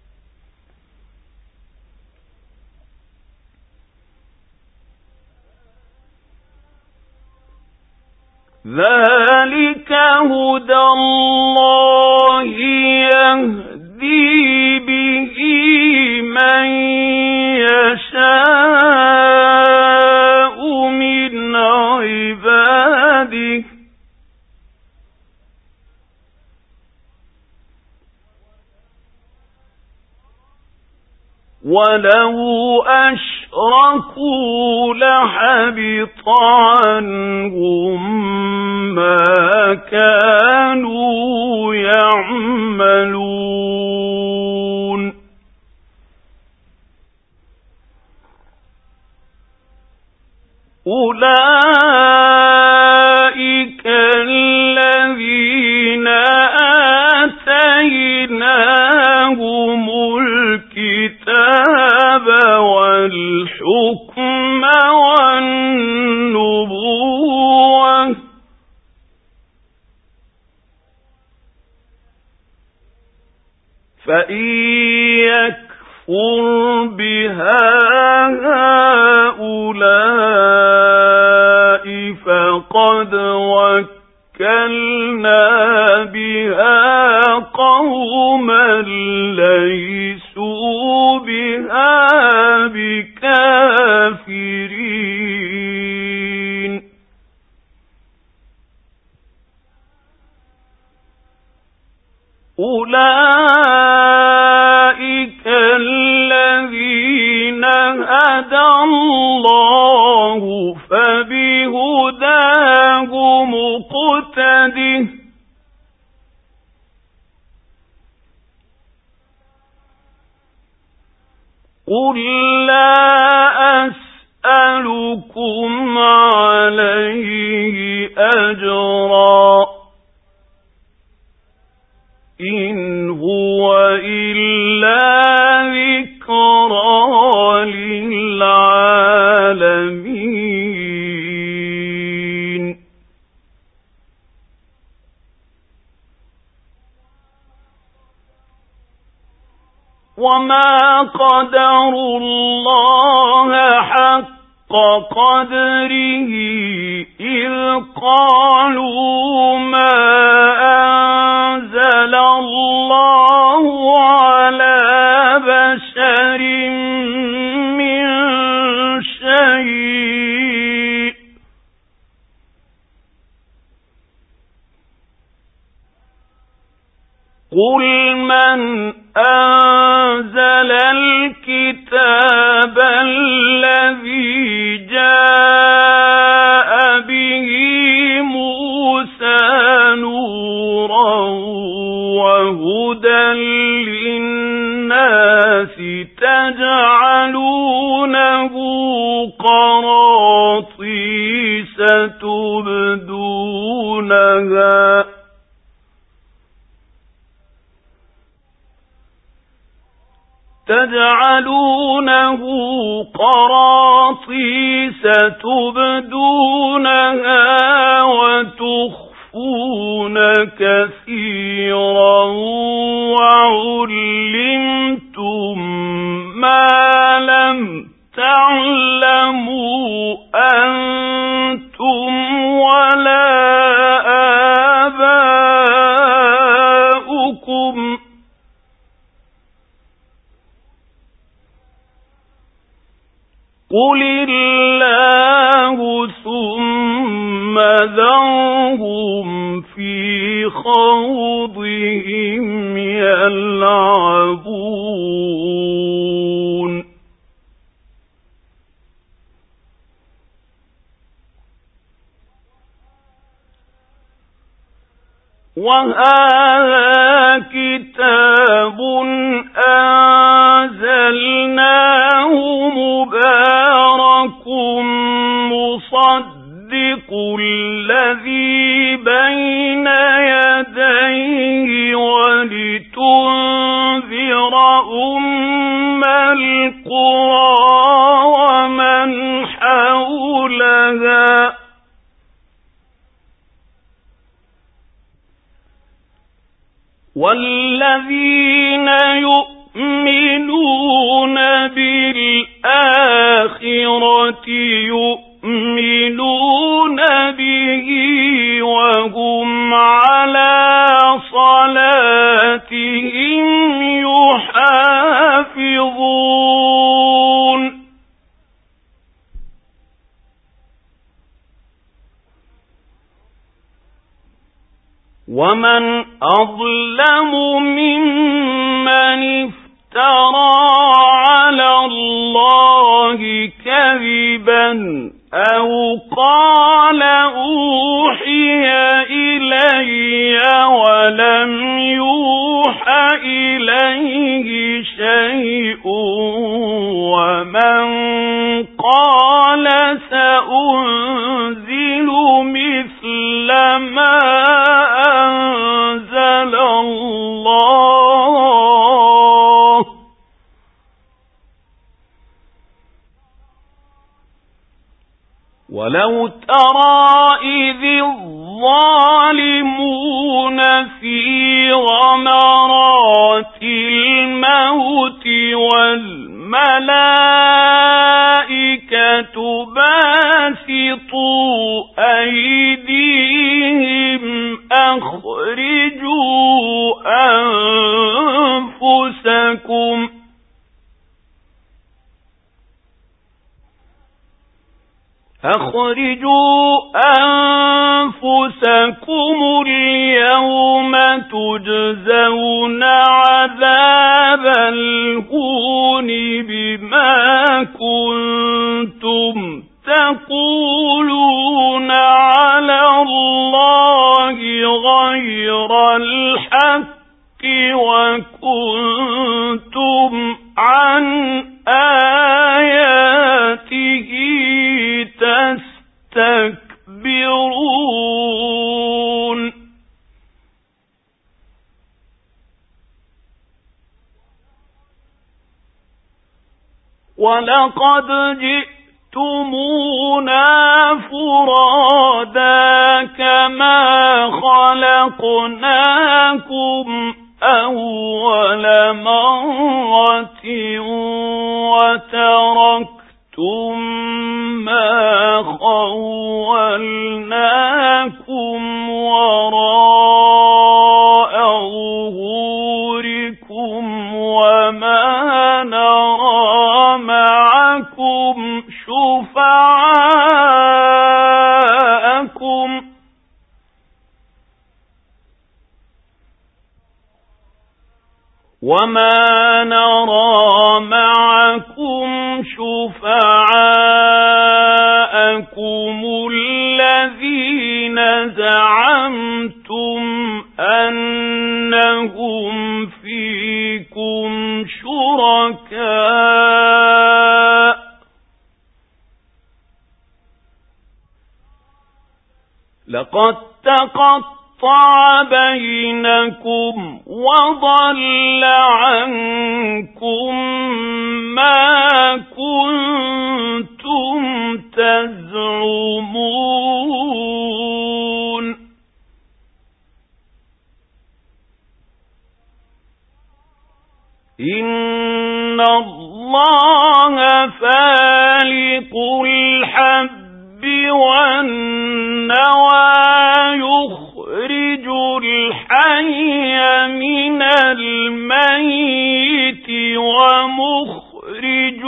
ذلك هدى الله يهدي به من يشاء من عباده ولو أشركوا لحبط عنهم ما كانوا يعملون أولئك الذين آتيناهم الكتاب والحكم والنبوة فإن يكفر بها هؤلاء فقد وكلنا بها قوما ليسوا بها بكافرين أولئك الذين هدى الله فبهداه مقتده قل لا أسألكم عليه أجرا إن هو إلا ذكرى للعالمين وما قدروا الله حق قدره إذ قالوا ما أنزل الله على بشر من شيء قل من أنزل الكتاب الذي جاء به موسى نورا وهدى للناس تجعلونه قراطيس تبدونها وتخفون كثيرا وعلمتم ما لم تعلموا أنتم ولا آباؤكم قل الله ثم ذرهم في خوضهم يلعبون وهذا كتاب أنزلناه مبارك مصدق الذي بين يديه ولتنذر أم القرى ومن حولها والذين يؤمنون بالآخرة يؤمنون به وهم على صلاتهم يحافظون ومن أظلم ممن افترى على الله كذبا أو قال أوحي إلي ولم يوحى إليه شيء ومن قال سأنزل مثل ما أنزل الله ولو ترى إذ الظالمون في غمرات الموت والملائكة باسطوا أيديهم أخرجوا أنفسكم أخرجوا أنفسكم اليوم تجزون عذاب الهون بما كنتم تقولون على الله غير الحق وكنتم عن آياته تستكبرون ولقد جئتمونا فرادا كما خلقناكم أول مرة وتركتم ما خولناكم وراء ظهوركم وما نرى معكم شفعاءكم الذين زعمتم أنهم فيكم شركاء لقد تقطع بينكم وضل عنكم ما كنتم تزعمون إن الله فالق الحب والنوى يخرج الحي من الميت ومخرج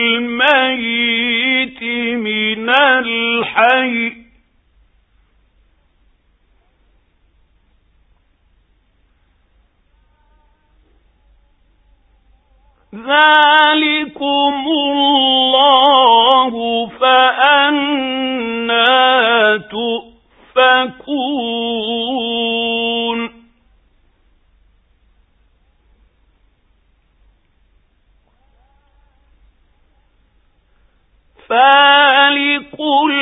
الميت من الحي ذلكم الله فأنى تؤفكون فالق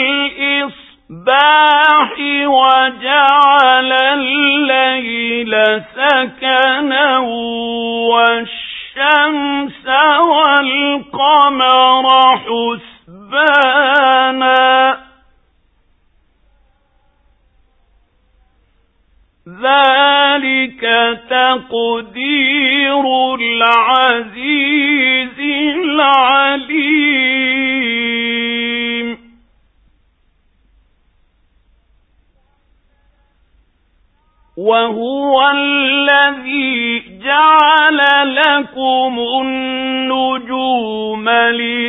الإصباح وجعل الليل سكنا والشمس والقمر حسبانا ذلك تقدير العزيز العليم وهو الذي جعل لكم النجوم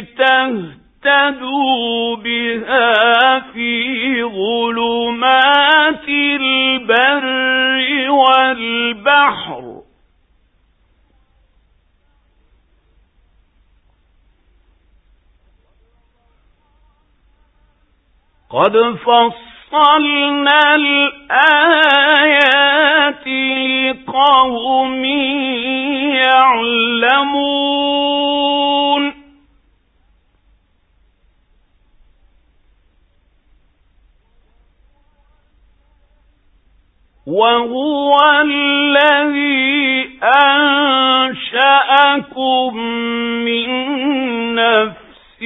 لتهتدوا بها في ظلمات البر والبحر قد فصلنا الآيات لقوم يعلمون وهو الذي أنشأكم من نفس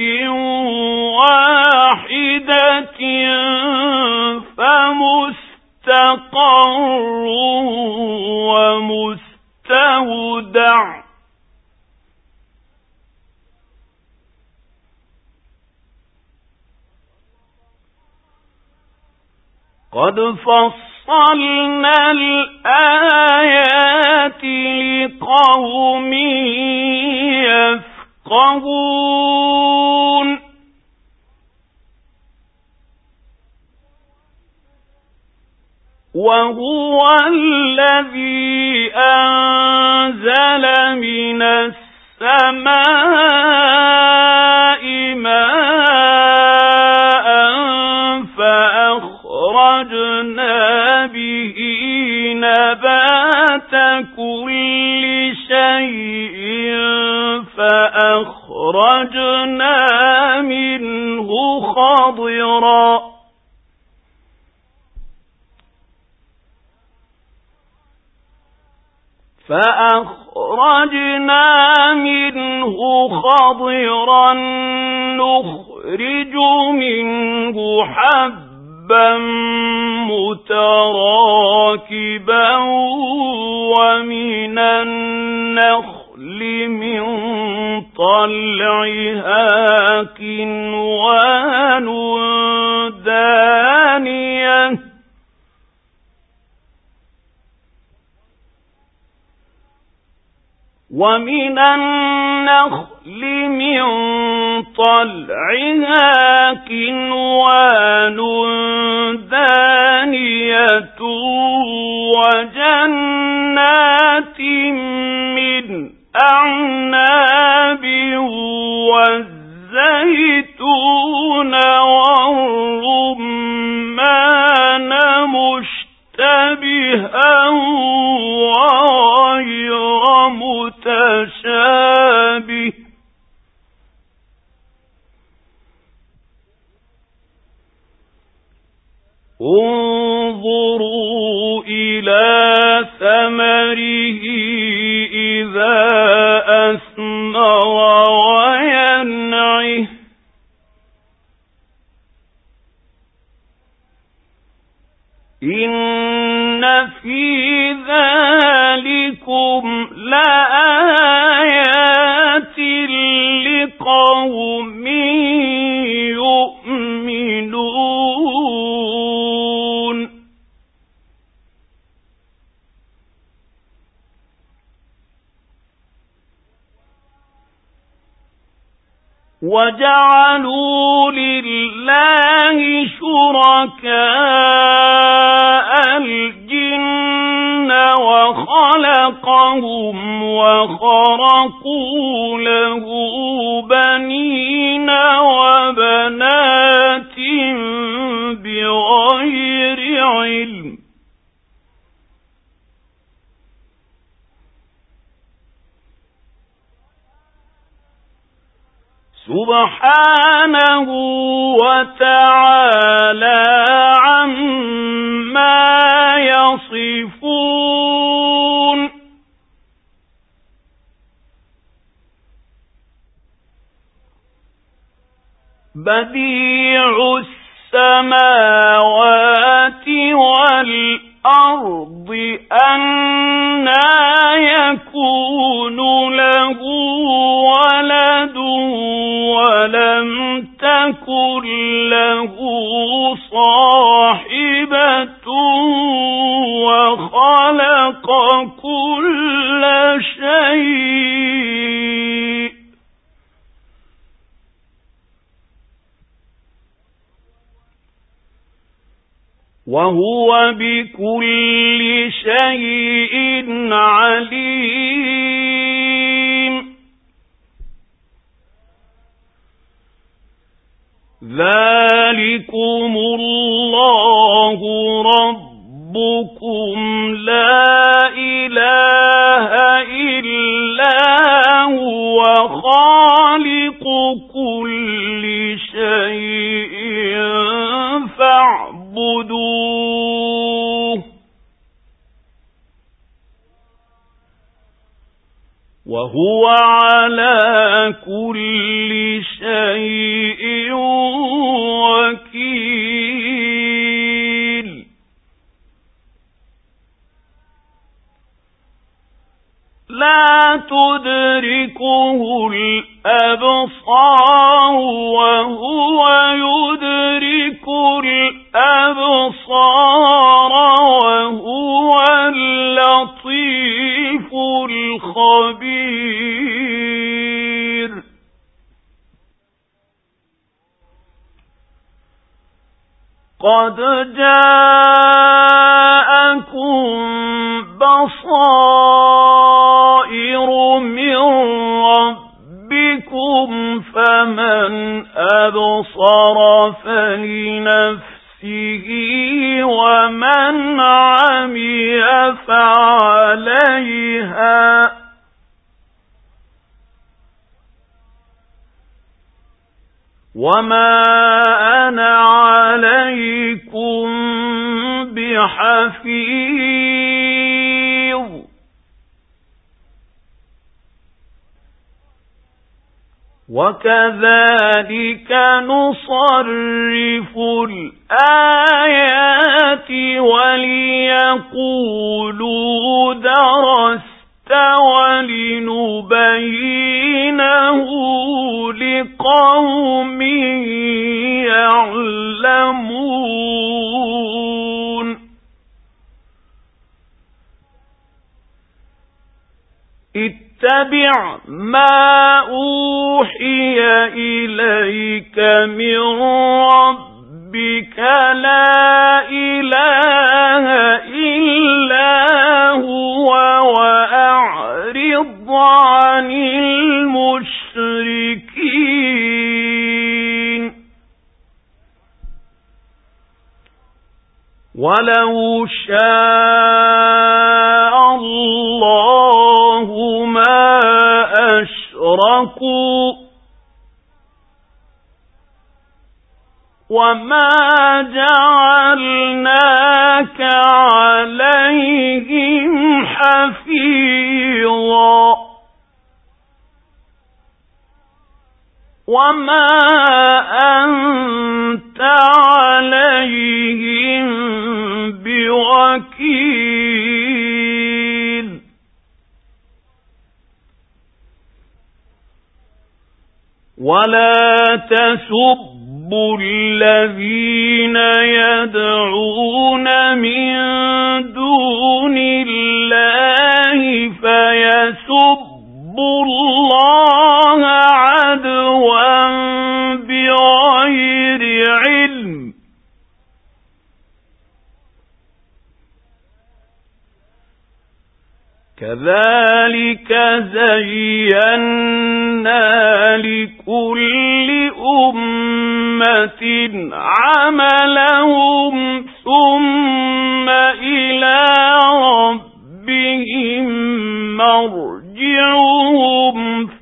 واحدة فمستقر ومستودع قد فصلنا الآيات لقوم يفقهون وهو الذي أنزل من السماء ماء فأخرجنا به نبات كل شيء فأخرجنا منه خضرا نخرج منه حبا متراكبا ومن النخل من طلعها كنوان دانية وجنات من أعناب والزيتون والرمان مشتبها وغير متشابه انظروا إلى ثمره إذا أثمر وينعه إن في ذلكم لآيات لقوم يؤمنون وجعلوا لله شركاء الجن وخلقهم وخرقوا له بنين وبنات بغير علم سبحانه وتعالى عما يصفون بديع السماوات والأرض أنى يكون له ولد ولم تكن له صاحبة وخلق كل شيء وهو بكل شيء عليم ذلكم الله ربكم لا إله إلا هو خالق كل شيء فاعبدوه وهو على كل شيء وكيل لا تدركه الأبصار وهو يدرك الأبصار وهو اللطيف الخبير قد جاءتكم بَصَائِرُ مِنْ رَبِّكُمْ فَمَنْ أَبْصَرَ فَلِنَفْسِهِ وَمَنْ عَمِيَ فَعَلَيْهَا وَمَا أَنَا عَلَيْكُمْ بِحَفِيظٍ وَكَذَلِكَ نُصَرِّفُ الْآيَاتِ وَلِيَقُولُوا دَرَسْتَ وَلِنُبَيِّنَهُ لِقَوْمٍ يَعْلَمُونَ اتَّبِعْ مَا أُوحِيَ إِلَيْكَ مِنْ رَبِّكَ لَا إِلَٰهَ إِلَّا هُوَ وَأَعْرِضْ عَنِ الْمُشْرِكِينَ وَلَوْ شَاءَ اللَّهُ مَا أَشْرَكُوا وَمَا جَعَلْنَاكَ عَلَيْهِمْ حَفِيظًا وَمَا أَنْتَ عَلَيْهِمْ بِوَكِيلٍ وَلَا تَسُبُّوا الَّذِينَ يَدْعُونَ مِن دُونِ اللَّهِ فَيَسُبُّوا اللَّهَ عَدْوًا بِغَيْرِ عِلْمٍ كَذَلِكَ زَيَّنَّا لِكُلِّ أُمَّةٍ عَمَلَهُمْ ثُمَّ إِلَى رَبِّهِمْ مَرْجِعُهُمْ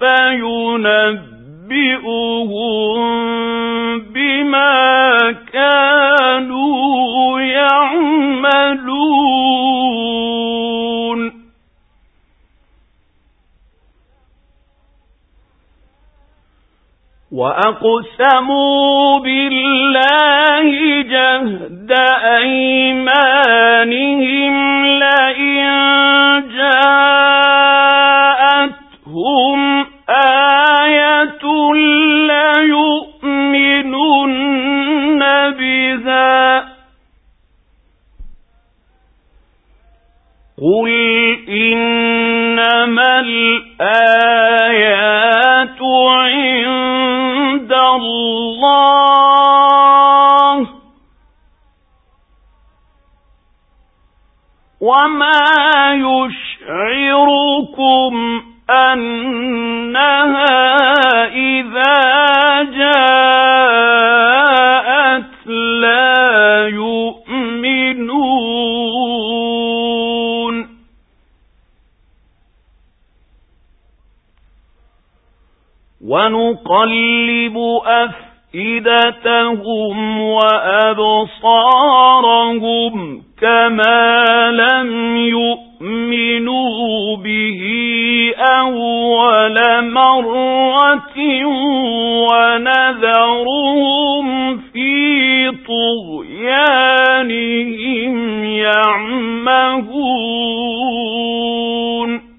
فَيُنَبِّئُهُم بِمَا كَانُوا يَعْمَلُونَ وَأَقْسَمُوا بِاللَّهِ جَهْدَ أَيْمَانِهِمْ لَئِن جَاءَتْهُمْ آيَةٌ لَّيُؤْمِنُنَّ بِهَا قُلْ إِنَّمَا الْآيَاتُ عِندَ اللَّهِ وَمَا يُشْعِرُكُمْ أَنَّهَا إِذَا جَاءَتْ لَا يُؤْمِنُونَ وَنُقَلِّبُ أَفْئِدَتَهُمْ وَأَبْصَارَهُمْ كَمَا لَمْ يُؤْمِنُوا بِهِ أَوَّلَ مَرَّةٍ وَنَذَرُهُمْ فِي طُغْيَانِهِمْ يَعْمَهُونَ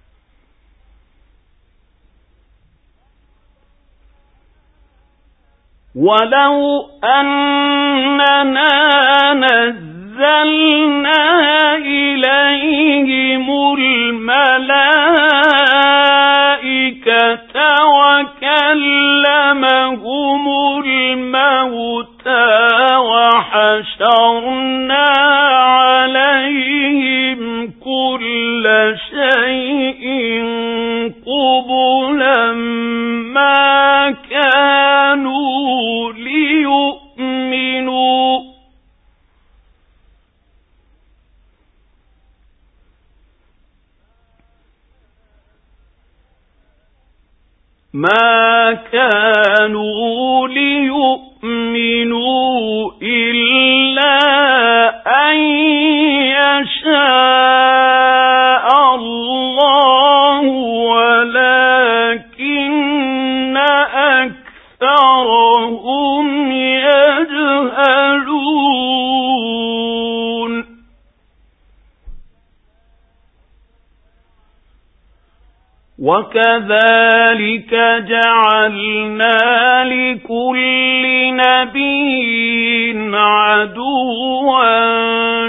وَلَوْ أَنَّنَا نَزَّلْنَا إِلَيْهِمُ الْمَلَائِكَةَ وَكَلَّمَهُمُ الْمَوْتَى وَحَشَرْنَا عَلَيْهِمْ كُلَّ كل شيء قبلا ما كانوا ليؤمنوا إلا أن يشاء الله ولكن أكثرهم يجهلون وكذلك جعلنا لكل نبي عدوا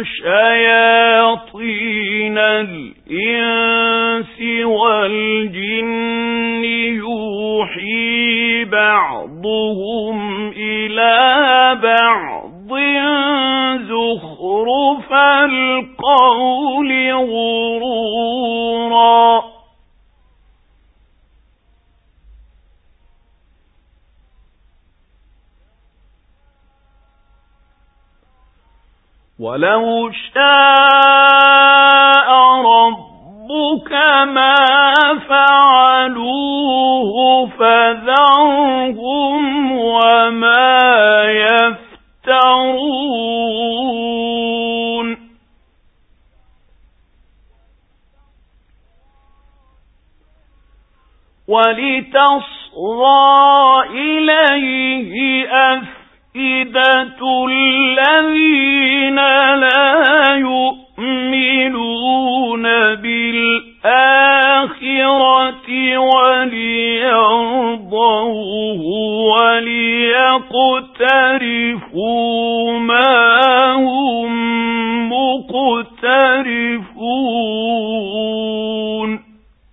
شياطين الإنس والجن يوحي بعضهم إلى بعض زخرف القول غرورا ولو شاء ربك ما فعلوه فذرهم وما يفترون ولتصغى إليه أفئدة الذين لا يؤمنون بالآخرة وليرضوه وليقترفوا ما هم مقترفون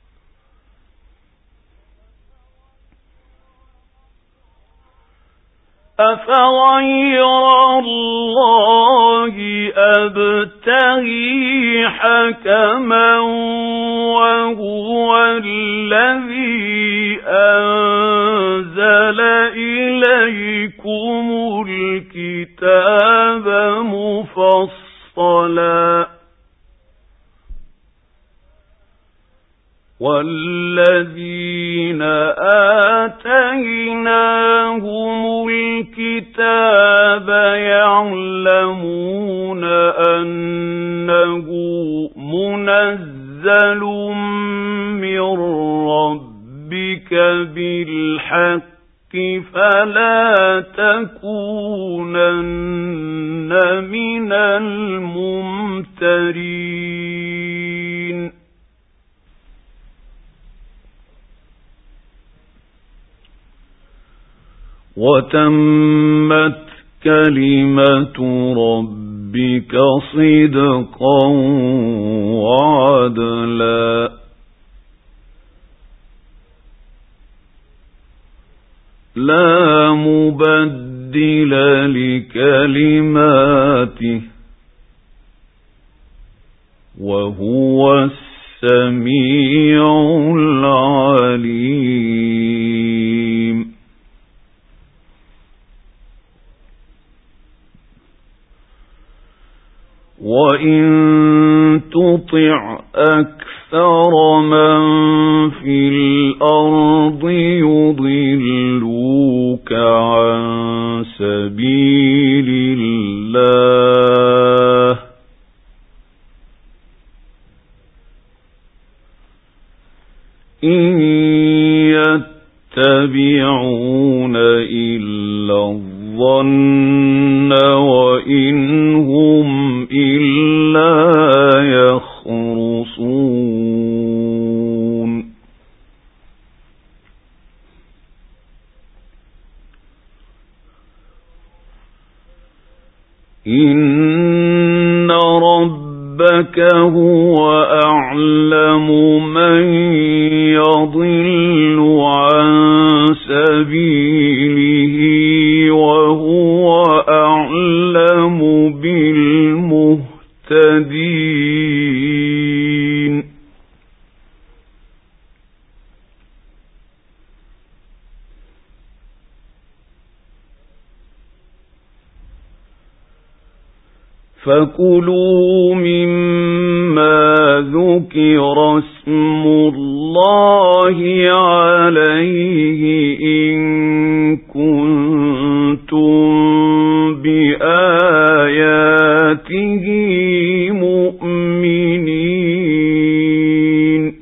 أفغير الله أبتغي حكما وهو الذي أنزل إليكم الكتاب مفصلا والذين آتيناهم الكتاب يعلمون أنه منزل من ربك بالحق فلا تكونن من الممترين وتمت كلمة ربك صدقا وعدلا لا مبدل لكلماته وهو السميع العليم وإن تطع أكثر من في الأرض يضلوك عن سبيل الله إن يتبعون إلا الظن وإن هم إلا يخرصون إن ربك هو أعلم من يضل عن سبيله وهو أعلم بالمهتدين فكلوا مما ذكر اسم الله عليه إن كنتم بآياته مؤمنين.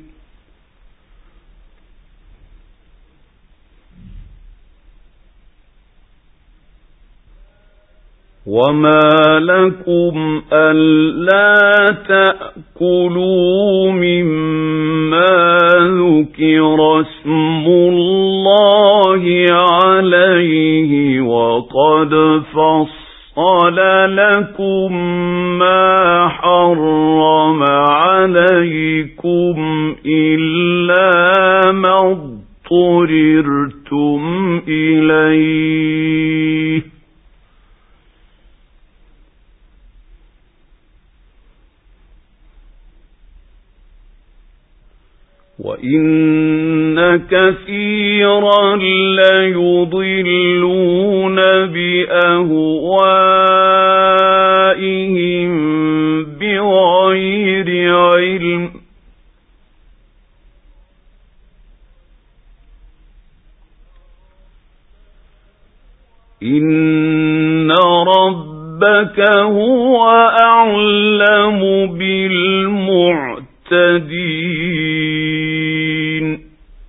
وما لكم ألا تأكلوا مما ذكر اسم الله عليه وقد فصل لكم ما حرم عليكم إلا ما اضطررتم إليه وَإِنَّ كَثِيرًا لَيُضِلُّونَ بِأَهْوَائِهِم بِغَيْرِ عِلْمٍ إِنَّ رَبَّكَ هُوَ أَعْلَمُ بِالْمُعْتَدِينَ.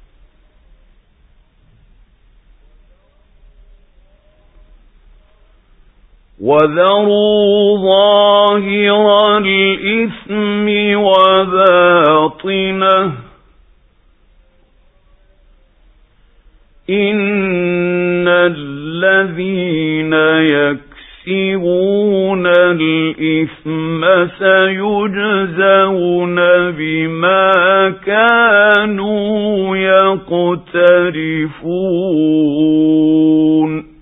وَذَرُوا ظَاهِرَ الْإِثْمِ وَبَاطِنَهُ إِنَّ الَّذِينَ يَكْسِبُونَ الْإِثْمَ سَيُجْزَوْنَ بِمَا كَانُوا يَقْتَرِفُونَ.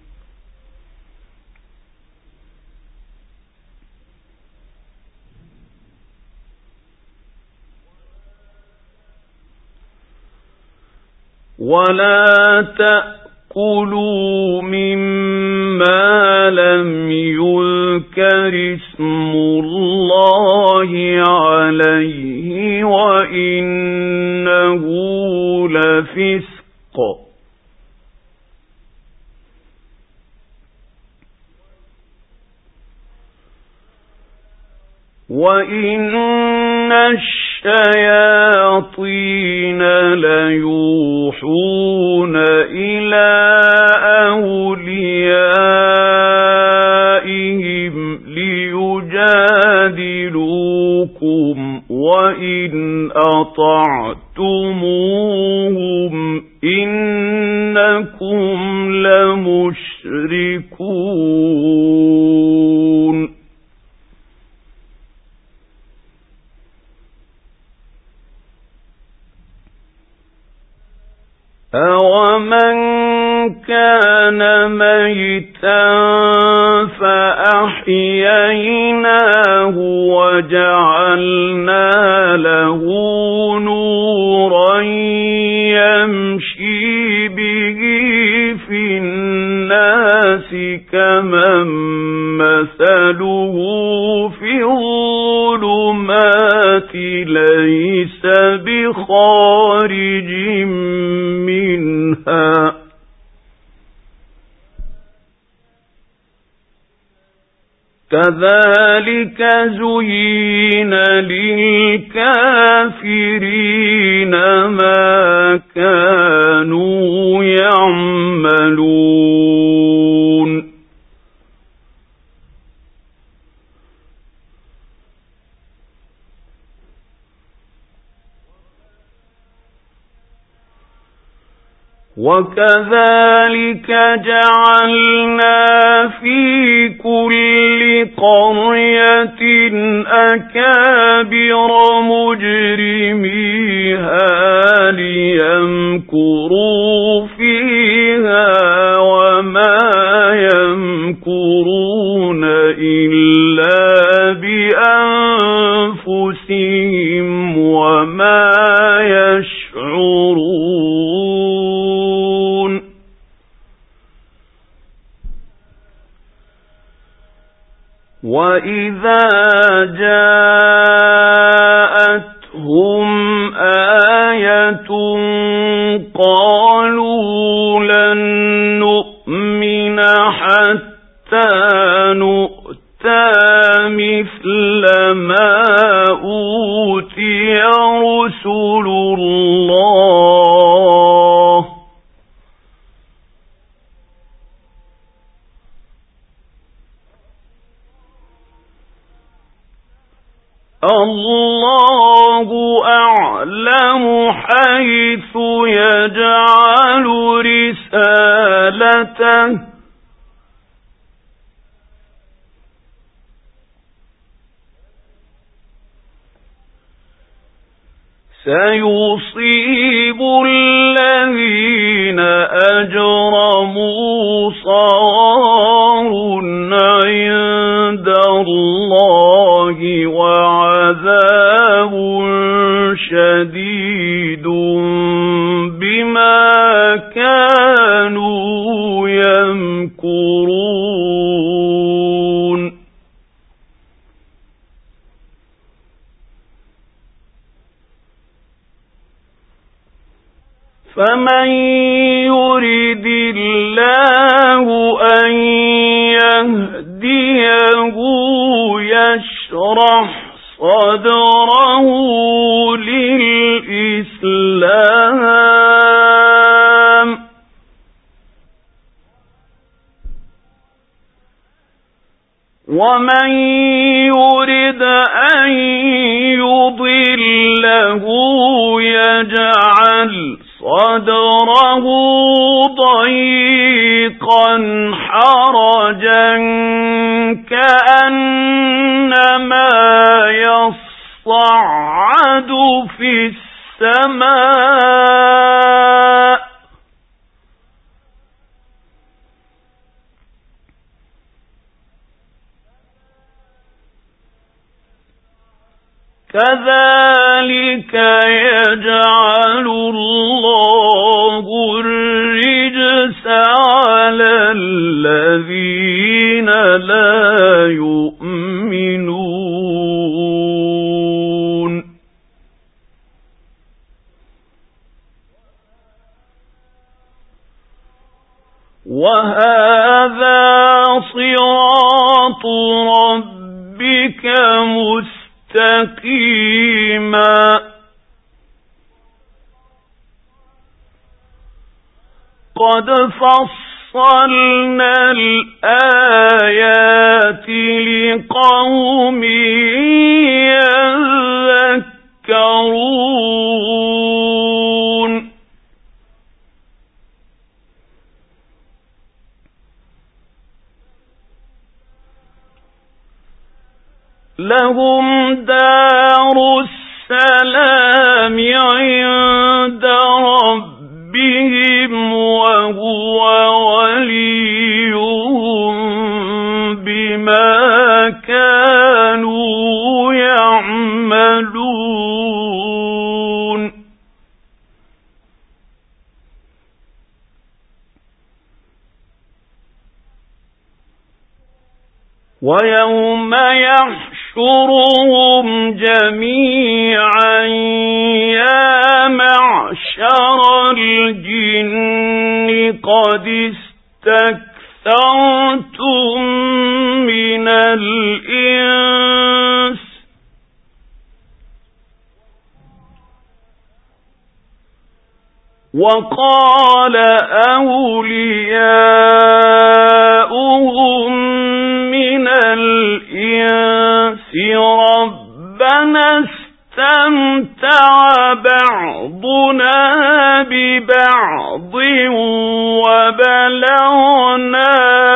وَلَا تَأْكُلُوا مِمَّا لَمْ يُذْكَرِ اسْمُ اللَّهِ عَلَيْهِ وَإِنَّهُ لَفِسْقٌ. وَإِنَّ الشَّيَاطِينَ لَيُوحُونَ إِلَى أَوْلِيَائِهِمْ لِيُجَادِلُوكُمْ وَإِنْ أَطَعْتُمُوهُمْ إِنَّكُمْ لَمُشْرِكُونَ. أَوَمَنْ كَانَ مَيْتًا فَأَحْيَيْنَاهُ وَجَعَلْنَا لَهُ نُورًا يَمْشِي بِهِ فِي النَّاسِ كَمَنْ مَثَلُهُ فِي الظُّلُمَاتِ لَيْسَ بِخَارِجٍ منها. كذلك زين للكافرين ما كانوا يعملون. وَكَذَلِكَ جَعَلْنَا فِي كُلِّ قَرْيَةٍ أَكَابِرَ مُجْرِمِيهَا لِيَمْكُرُوا فِيهَا وَمَا يَمْكُرُونَ إِلَّا بِأَنفُسِهِمْ وَمَا يَشْعُرُونَ. وَإِذْ وإذا جاءتهم آية قالوا لن نؤمن حتى نؤتى مثل ما أوتي رسل الله الله أعلم حيث يجعل رسالته سيصيب الذين أجرموا صغار عند الله وعذاب شديد بما كانوا يمكرون فمن يرد الله أن يهديه يشرح صدره للإسلام ومن يرد أن يضله يجعل صدره ضيقا حرجا كأنما يصعد في السماء كذلك يجعل الله الرجس على الذين لا يؤمنون وهذا صراط ربك مستقيما قد فصلنا الآيات لقوم يذكرون لهم دار السلام عند ربهم وهو وليهم بما كانوا يعملون ويوم يحشرهم جميعا يا معشر الجن قد استكثرتم من الإنس وقال أولياؤهم من الإنس ربنا استمتع بعضنا ببعض وبلغنا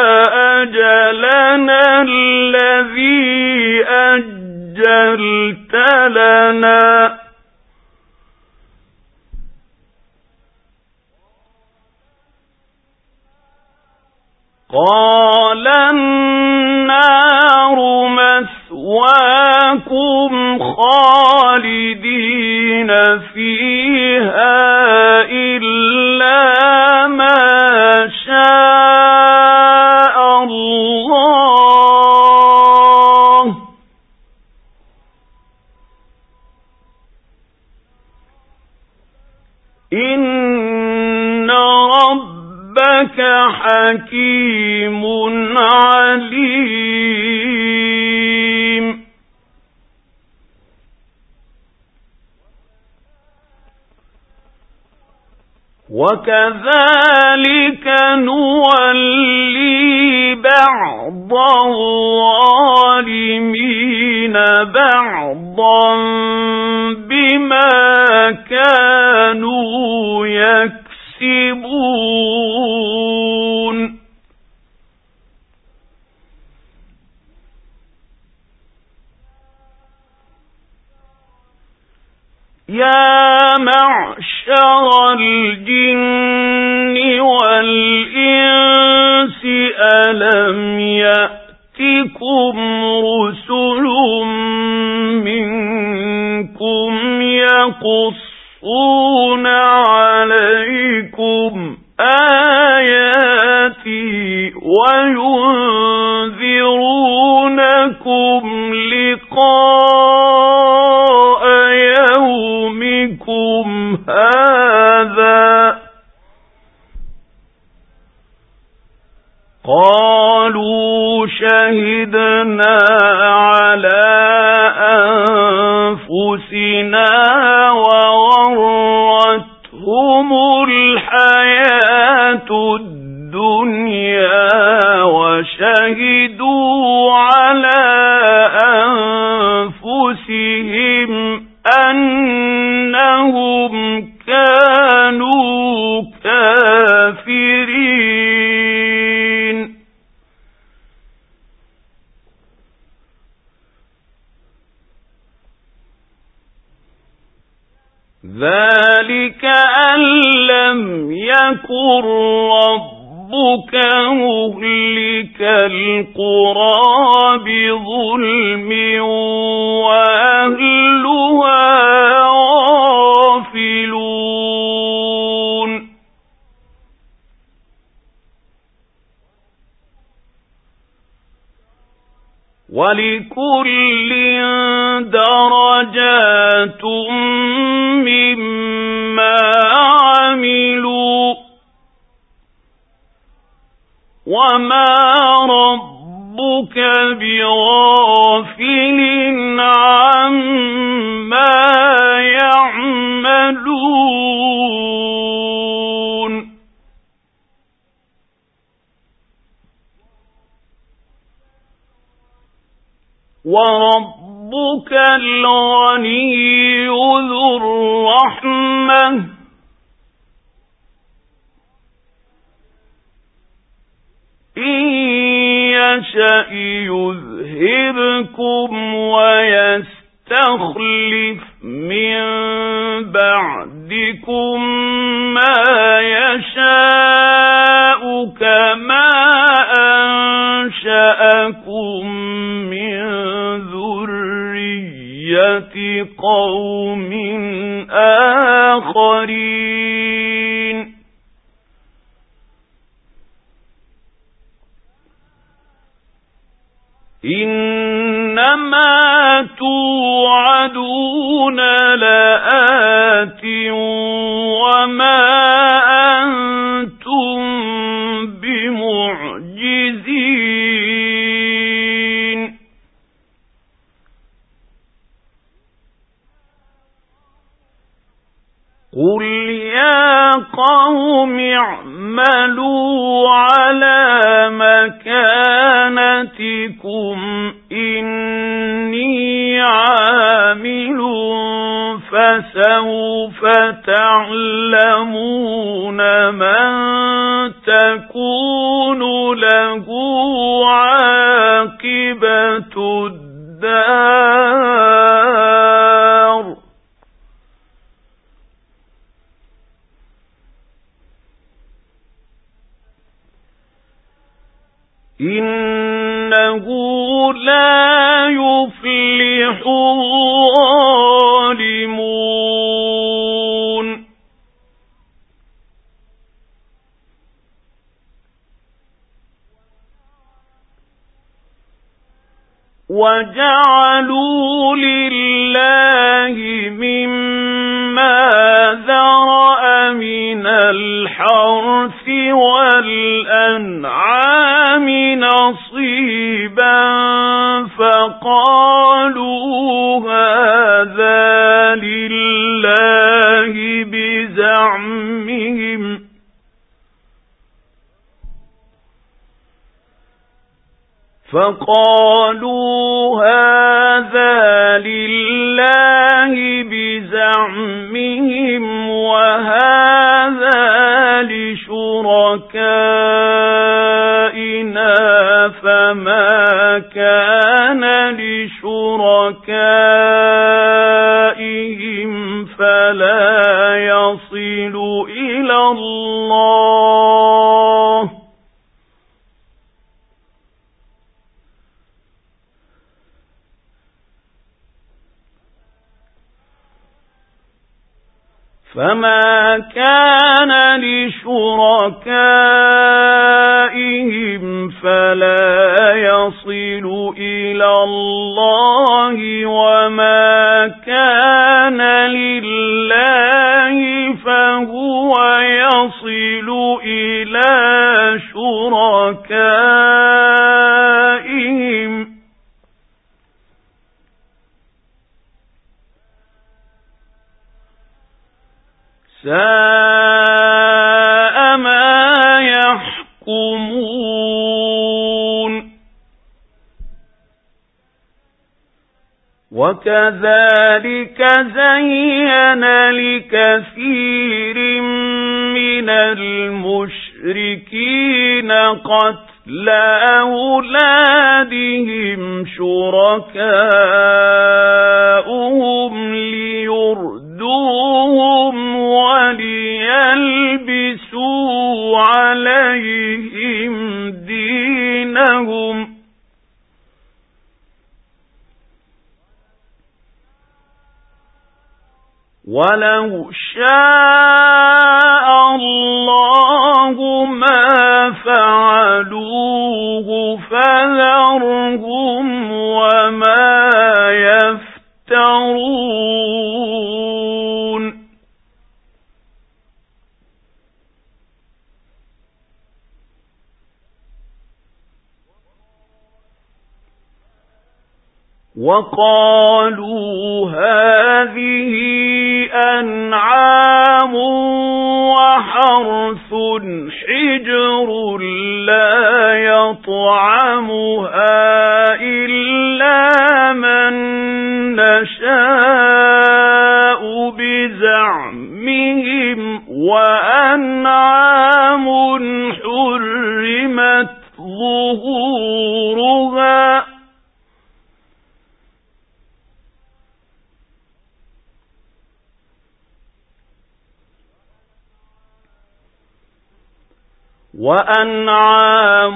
أجلنا الذي أجلت لنا قال النار مثواكم خالدين فيها إلا ما شاء الله إن ربك حكيم عليم. وكذلك نولي بعض الظالمين بعضا بما كانوا يكسبون. يا معشر الجن والإنس ألم يأتكم رسل منكم يقصون عليكم آياتي وينذرونكم لقاء يومكم هذا؟ قالوا شهدنا على أنفسنا وغرتهم الحياة الدنيا وشهدوا على أنفسهم أنهم كانوا كافرين. ذلك أن لم يكن ربك مهلك القرى بظلم وأهلها غافلون. ولكل درجات مما عملوا وما ربك بغافل عما يعملون. وربك الغني ذو الرحمة إن يشأ يذهبكم ويستخلف من بعدكم ما يشاء كما أنشأكم من ذرية قوم آخرين. إنما توعدون لآت وما أنتم بمعجزين. قل يا قوم اعملوا على مكانتكم إني عامل فسوف تعلمون من تكون له عاقبة الدار. إنه لا يفلح الظالمون. وجعلوا لله مما ذرأ الأنعام نصيبا فقالوا هذا لله بزعمهم وهذا لشركائنا فما كان لشركائهم فلا يصل إلى الله فما كان لشركائهم فلا يصل إلى الله وما كان لله فهو يصل إلى شركائهم ساء ما يحكمون وكذلك زين لكثير من المشركين قتل أولادهم شركاؤهم ليردوهم وليلبسوا عليهم دينهم ولو شاء الله ما فعلوه فذرهم وما يفترون وقالوا هذه أنعام وحرث حجر لا يطعمها إلا من نشاء بزعمهم وأنعام حرمت ظهورها وأنعام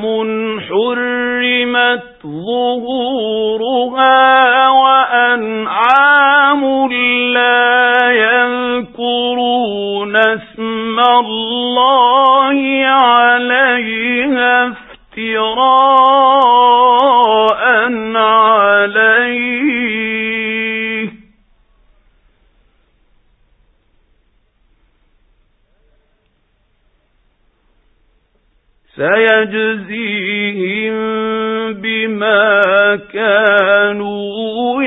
لا يذكرون اسم الله عليها افتراء عليه سيجزيهم بما كانوا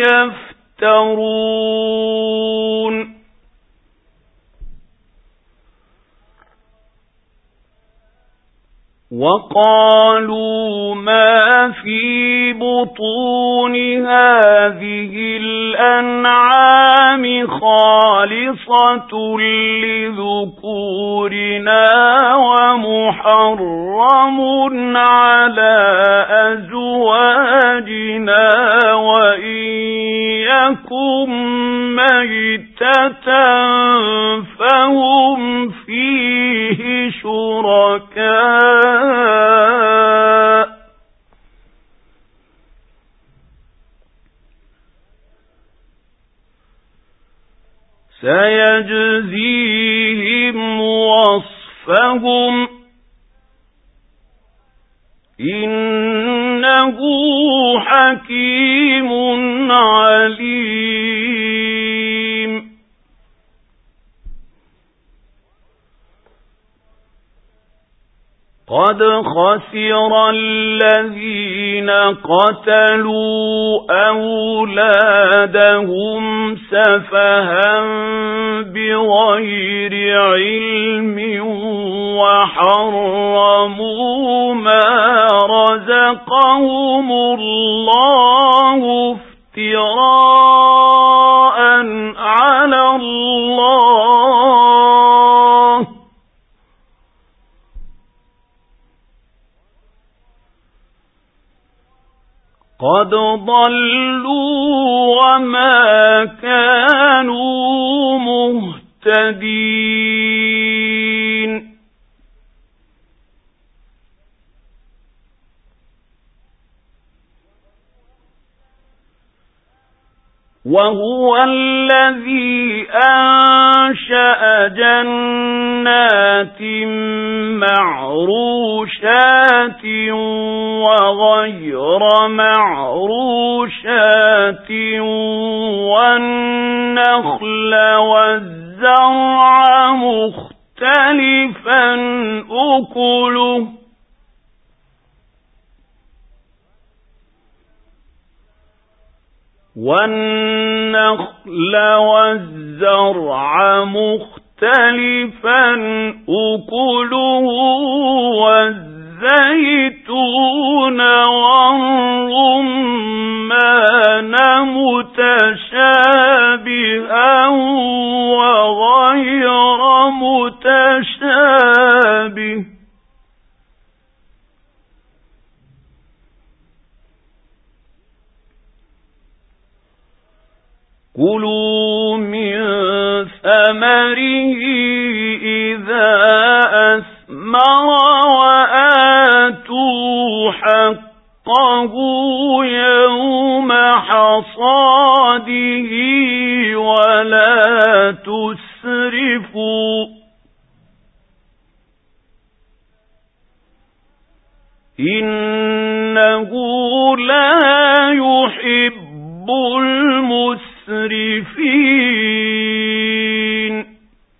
يفترون وقالوا ما في بطون هذه الأنعام خالصة لذكورنا ومحرم على أزواجنا وإن يكن ميتة فهم فيه شركاء سيجزيهم وصفهم إنه حكيم عليم قد خسر الذين قتلوا أولادهم سفها بغير علم وحرموا ما رزقهم الله افتراء على الله قد ضلوا وما كانوا مهتدين وهو الذي أنشأ جنات معروشات وغير معروشات والنخل والزرع مختلفا أكله والنخل والزرع مختلفا أكله والزيتون والرمان متشابها وغير متشابه كلوا من ثمره إذا أثمر وآتوا حقه يوم حصاده ولا تسرفوا إنه لا يحب المسرفين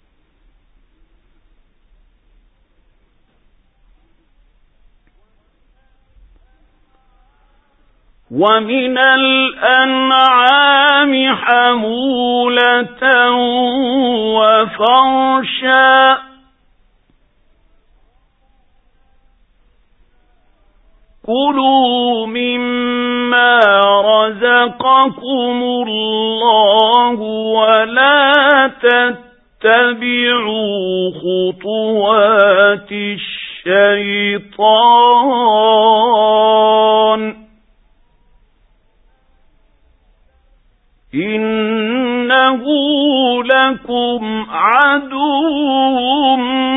ومن الأنعام حمولة وفرشا كلوا مما رزقكم الله ولا تتبعوا خطوات الشيطان إنه لكم عدو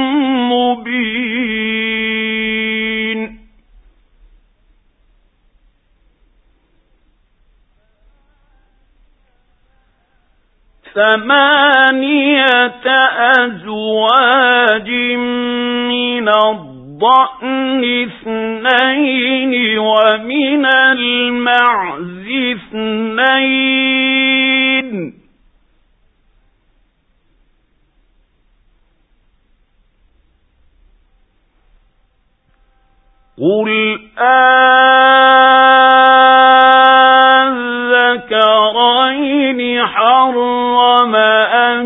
مبين ثمانية أزواج من الضأن اثنين ومن المعز اثنين قل أذكرين حرم أم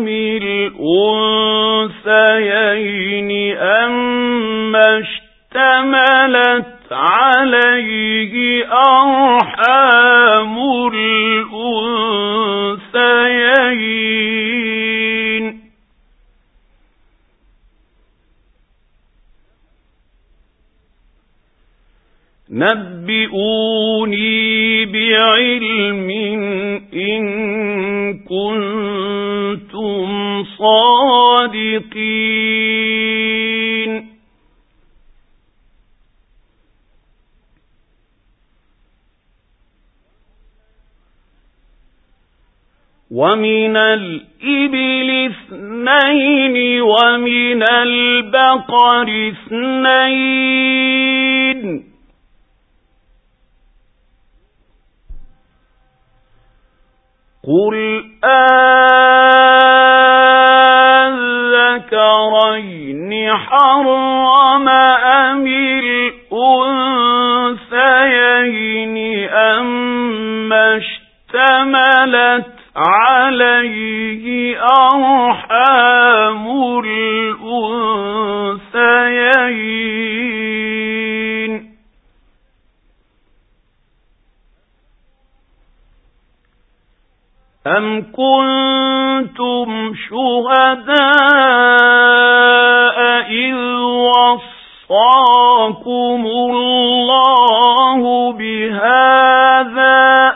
الأنثيين أما اشتملت عليه أرحام الأنثيين نبئوني بعلم إن كنتم صادقين ومن الإبل اثنين ومن البقر اثنين قل الذكرين حرم أم الأنثيين أما اشتملت عليه أرحام الأنثيين أم كنتم شهداء إذ وصاكم الله بهذا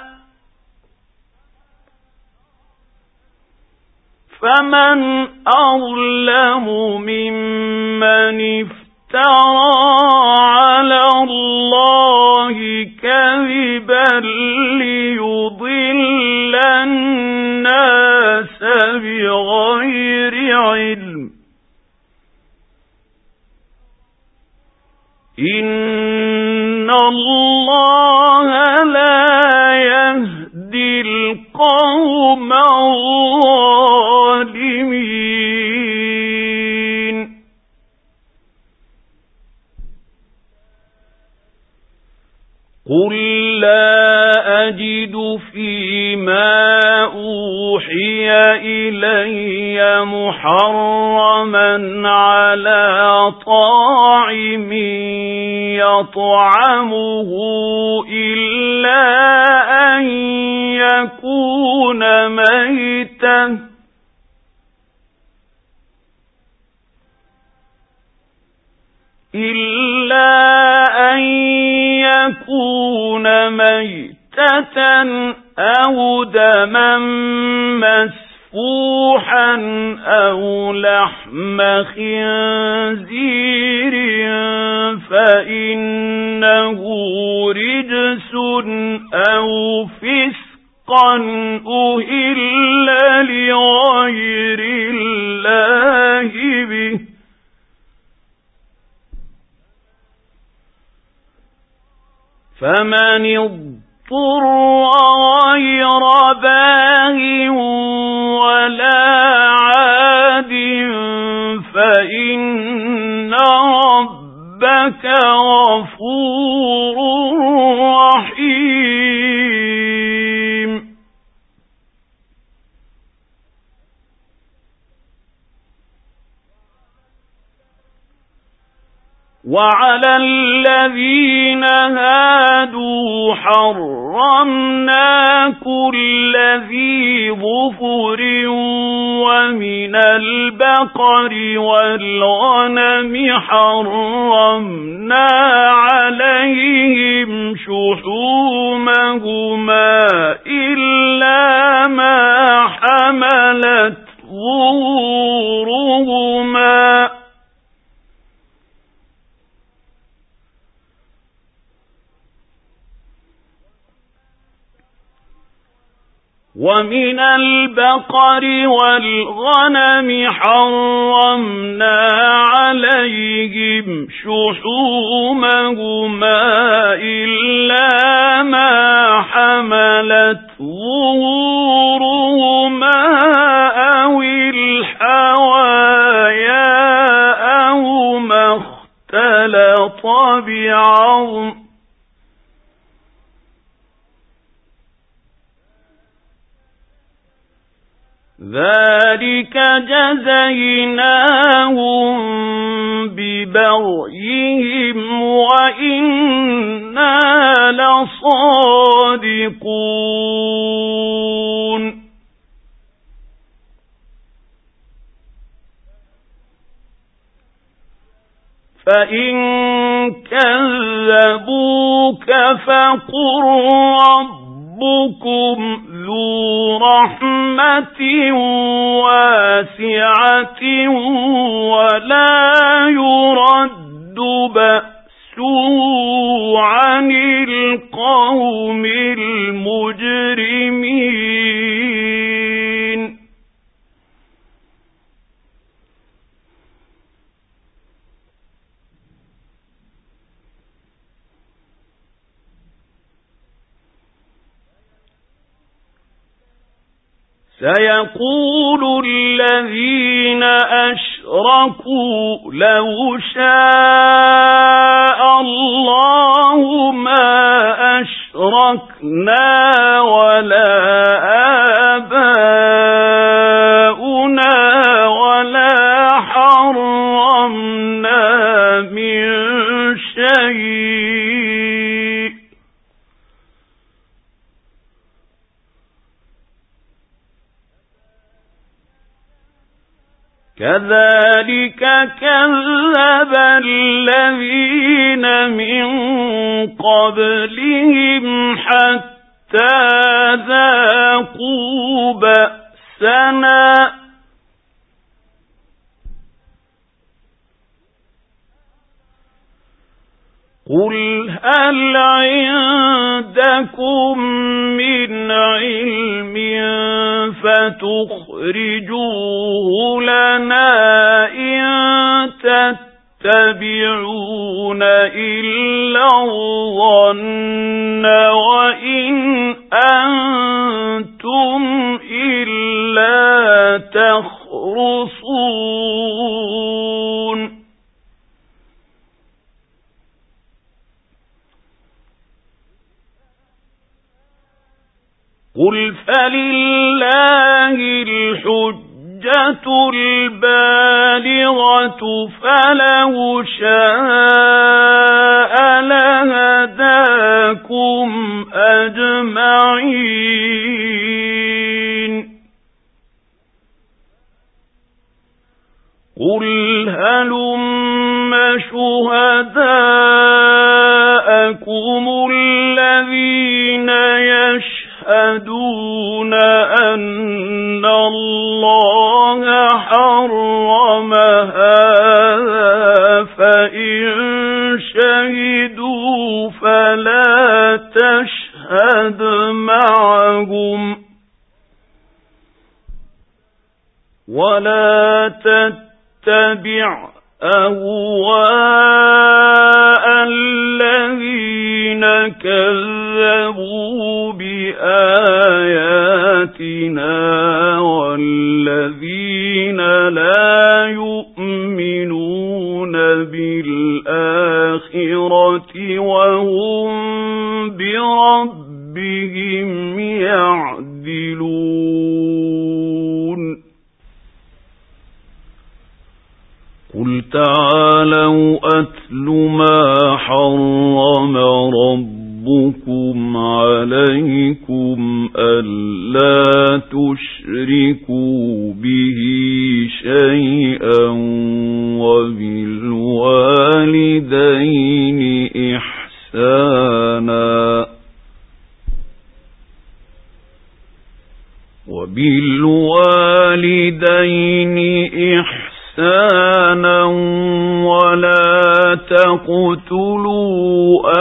فمن أظلم ممن افترى على الله كذبا ليضل الناس بغير علم إن الله لا يهدي القوم الظالمين قل لا أجد فيما أوحي إلي محرما على طاعم يطعمه إلا أن يكون ميتة أو دما مسفوحا أو لحم خنزير فإنه رجس أو فسقا أهل لغير الله به فمن اضطر غير باغ ولا عاد فإن ربك غفور رحيم وعلى الذين هادوا حرمنا كل ذي ظفر ومن البقر والغنم حرمنا عليهم شحومهما إلا ما حملت ظهورهما ومن البقر والغنم حرمنا عليهم شحومهما إلا ما حملت ظهورهما أو الحوايا أو ما اختلط بعظم ذلك جزيناهم ببغيهم وإنا لصادقون فإن كذبوك فقل ربكم ذو رحمة واسعة ولا يرد بأسه عن القوم المجرمين سيقول الذين أشركوا أشركوا لو شاء الله ما أشركنا ولا آباؤنا ولا حرمنا من شيء كذلك كذب الذين من قبلهم حتى ذاقوا بأسنا قل هل عندكم من علم فتخرجوه لنا إن تتبعون إلا الظن وإن أنتم إلا تخرصون قل فلله الحجة البالغة فلو شاء لهداكم أجمعين قل هلم شهداءكم الذين يشهدون أن الله حرم هذا فإن شهدوا فلا تشهد معهم ولا تتبع أهواء الذين كذبوا بآياتنا والذين لا يؤمنون بالآخرة وهم بربهم يعدلون قل تعالوا أتل ما حرم ربكم عليكم ألا تشركوا به شيئا وبالوالدين إحسانا إحسانا ولا تقتلوا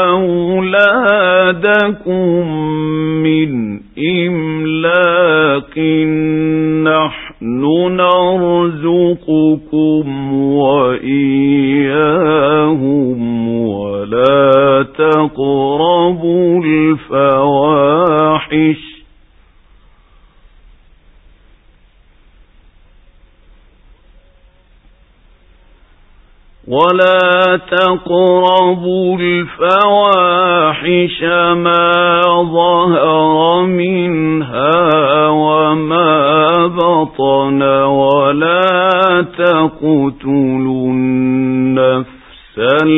أولادكم من إملاق نحن نرزقكم وإياهم ولا تقربوا الفواحش ما ظهر منها وما بطن ولا تقتلوا النفس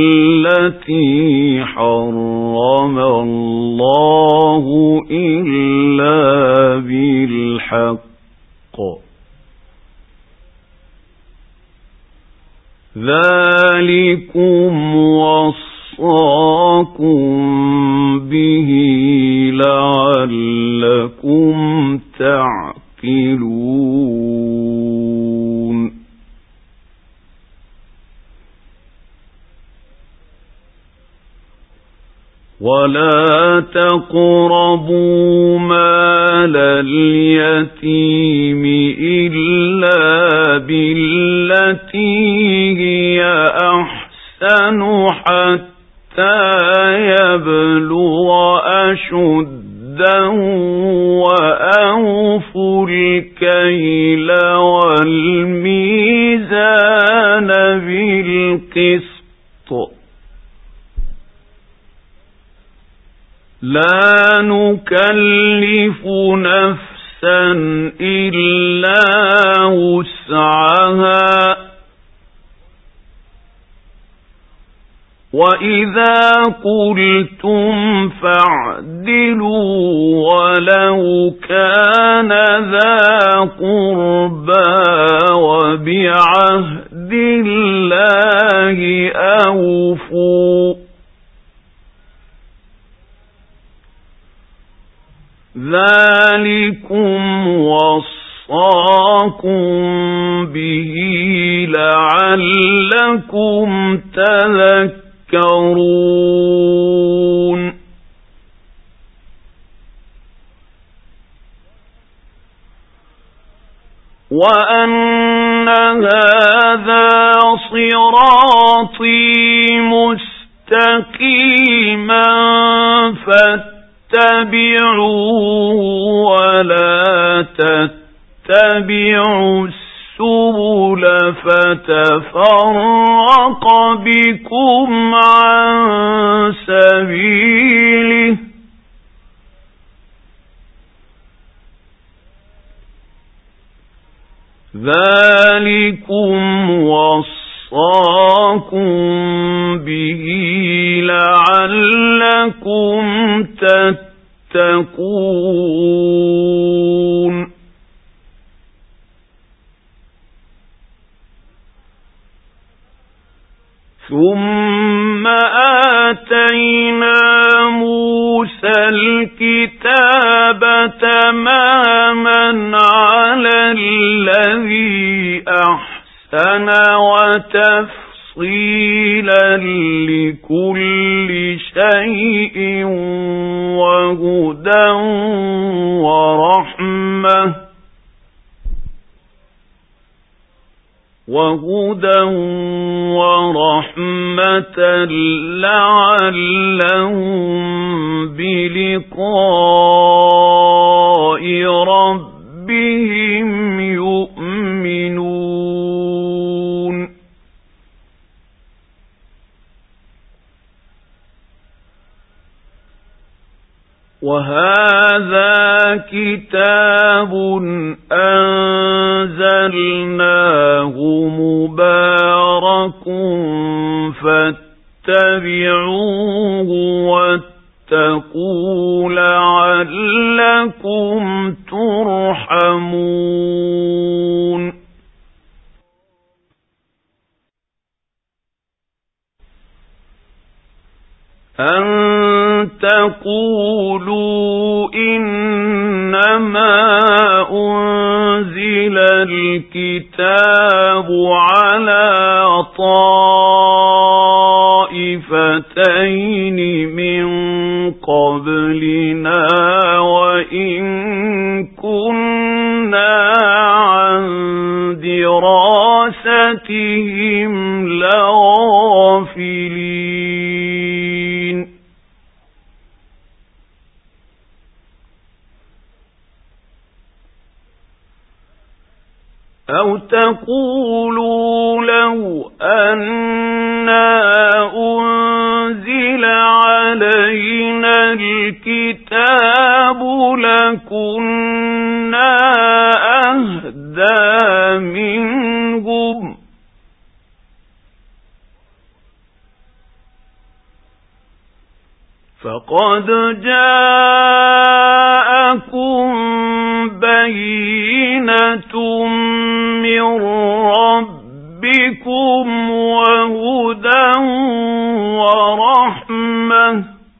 التي حرم الله إلا بالحق ذلكم وصاكم به لعلكم تعقلون ولا تقربوا مال اليتيم إلا بالتي هي أحسن حتى يبلغ أشده وأوفوا الكيل والميزان بالقسط لا نكلف نفسا إلا وسعها وإذا قلتم فاعدلوا ولو كان ذا قربى وبعهد الله أوفوا ذلكم وصاكم به لعلكم تذكرون وأن هذا صراطي مستقيما فاتبعوه ولا تتبعوا السبل فتفرق بكم عن سبيله ذلكم وصاكم به لعلكم تتقون ثم آتينا موسى الكتاب تماما على الذي أحسن وتفصيلا لكل شيء وهدى ورحمة لعلهم بلقاء ربهم يؤمنون وهذا كتاب أنزلناه مبارك فاتبعوه واتقوا لعلكم ترحمون أن تقولوا إنما أنزل الكتاب على طائفتين من قبلنا وإن كنا عن دراستهم لغافلين أو تقولوا لو أنا أنزل علينا الكتاب لكنا أهدى منهم فقد جاءكم بينة من ربكم وهدى ورحمة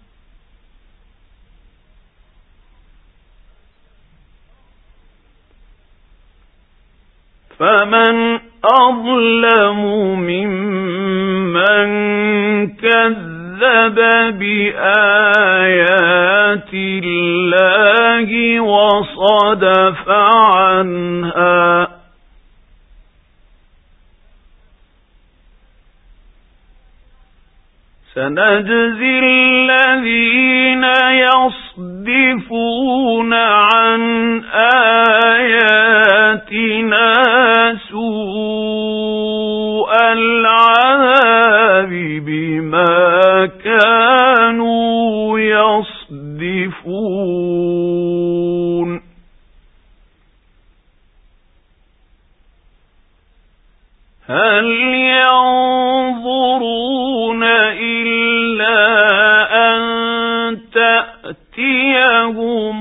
فمن أظلم ممن كذب بآيات الله وصدف عنها سنجزي الذين يصدفون عن آياتنا سوء العذاب هل ينظرون إلا أن تأتيهم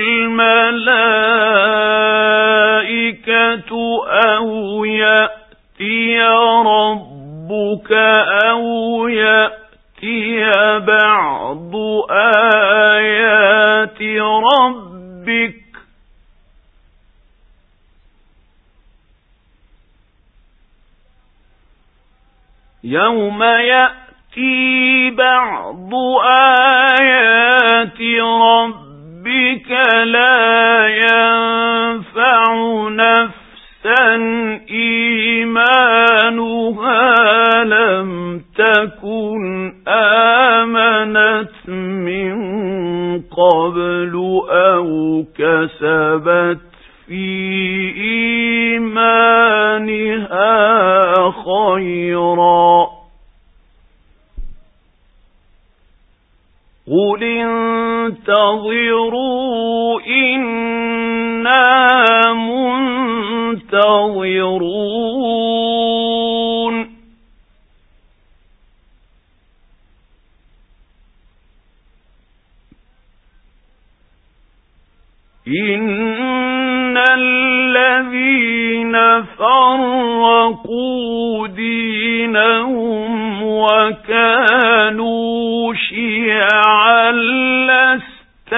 الملائكة أو يأتي ربك أو يأتي بعض آيات ربك يوم يأتي بعض آيات ربك لا ينفع نفسا إيمانها لم تكن آمنت من قبل أو كسبت في إيمانها خيرا قل انتظروا إنا منتظرون إن الذين فرقوا دينهم وكانوا شيعا لست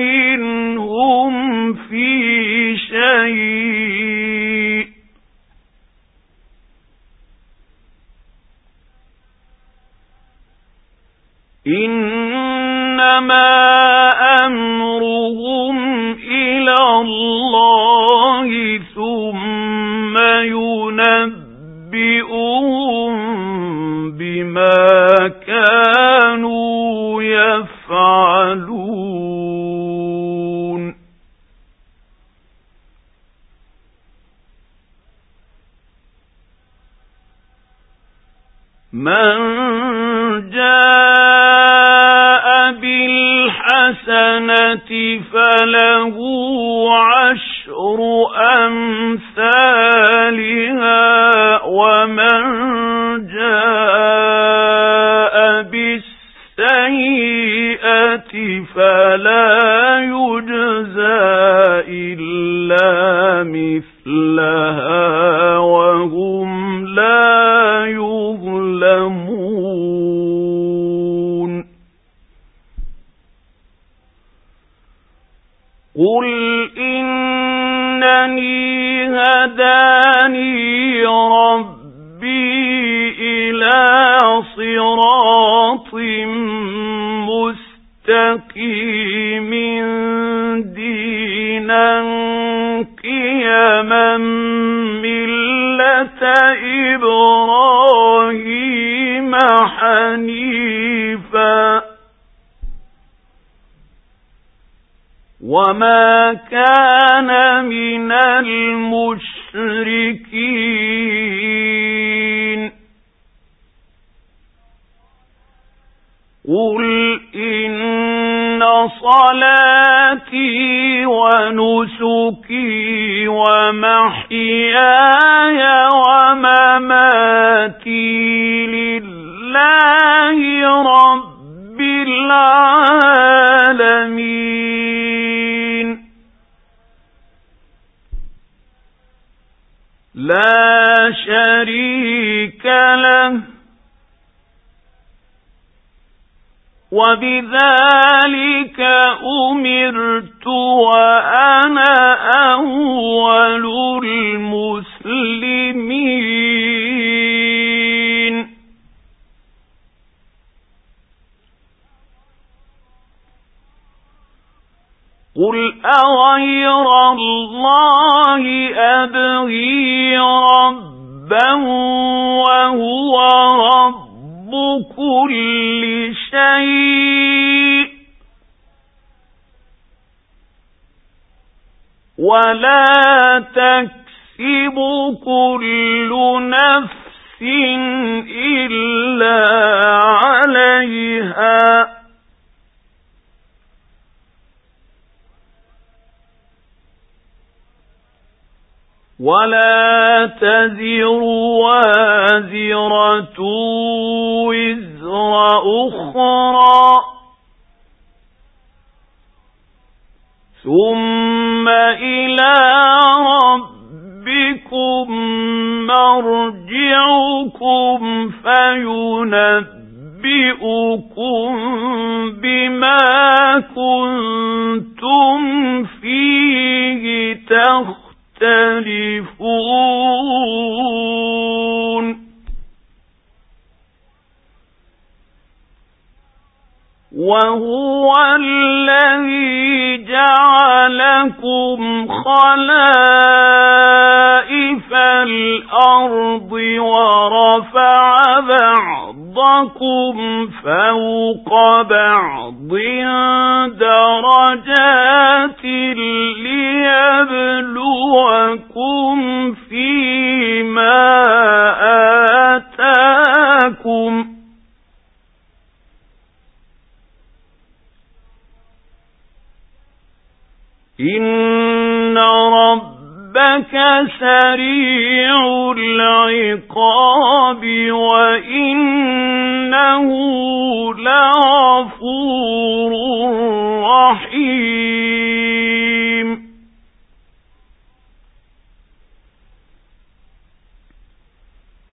منهم في شيء إنما أمرهم إلى الله ثم ينبئهم بما كانوا يفعلون من جاء بالحسنة فله عشر أمثالها ومن جاء بالسيئة فلا يجزى إلا مثلها وهم لا يظلمون قل إنني هداني ربي إلى صراط مستقيم دينا قيما ملة إبراهيم حنيفا وما كان من المشركين قل إن صلاتي ونسكي ومحياي ومماتي لله رب العالمين لا شريك له وبذلك أمرت وأنا أول المسلمين قل أغير الله أبغي ربا وهو رب كل شيء ولا تكسب كل نفس إلا عليها ولا تزر وازرة وزر أخرى ثم إلى ربكم مرجعكم فينبئكم بما كنتم فيه تختلفون وهو الذي جعلكم خلائف الأرض ورفع بعضكم فوق بعض درجات ليبلوكم فيما آتاكم إن ربك سريع العقاب وإنه لغفور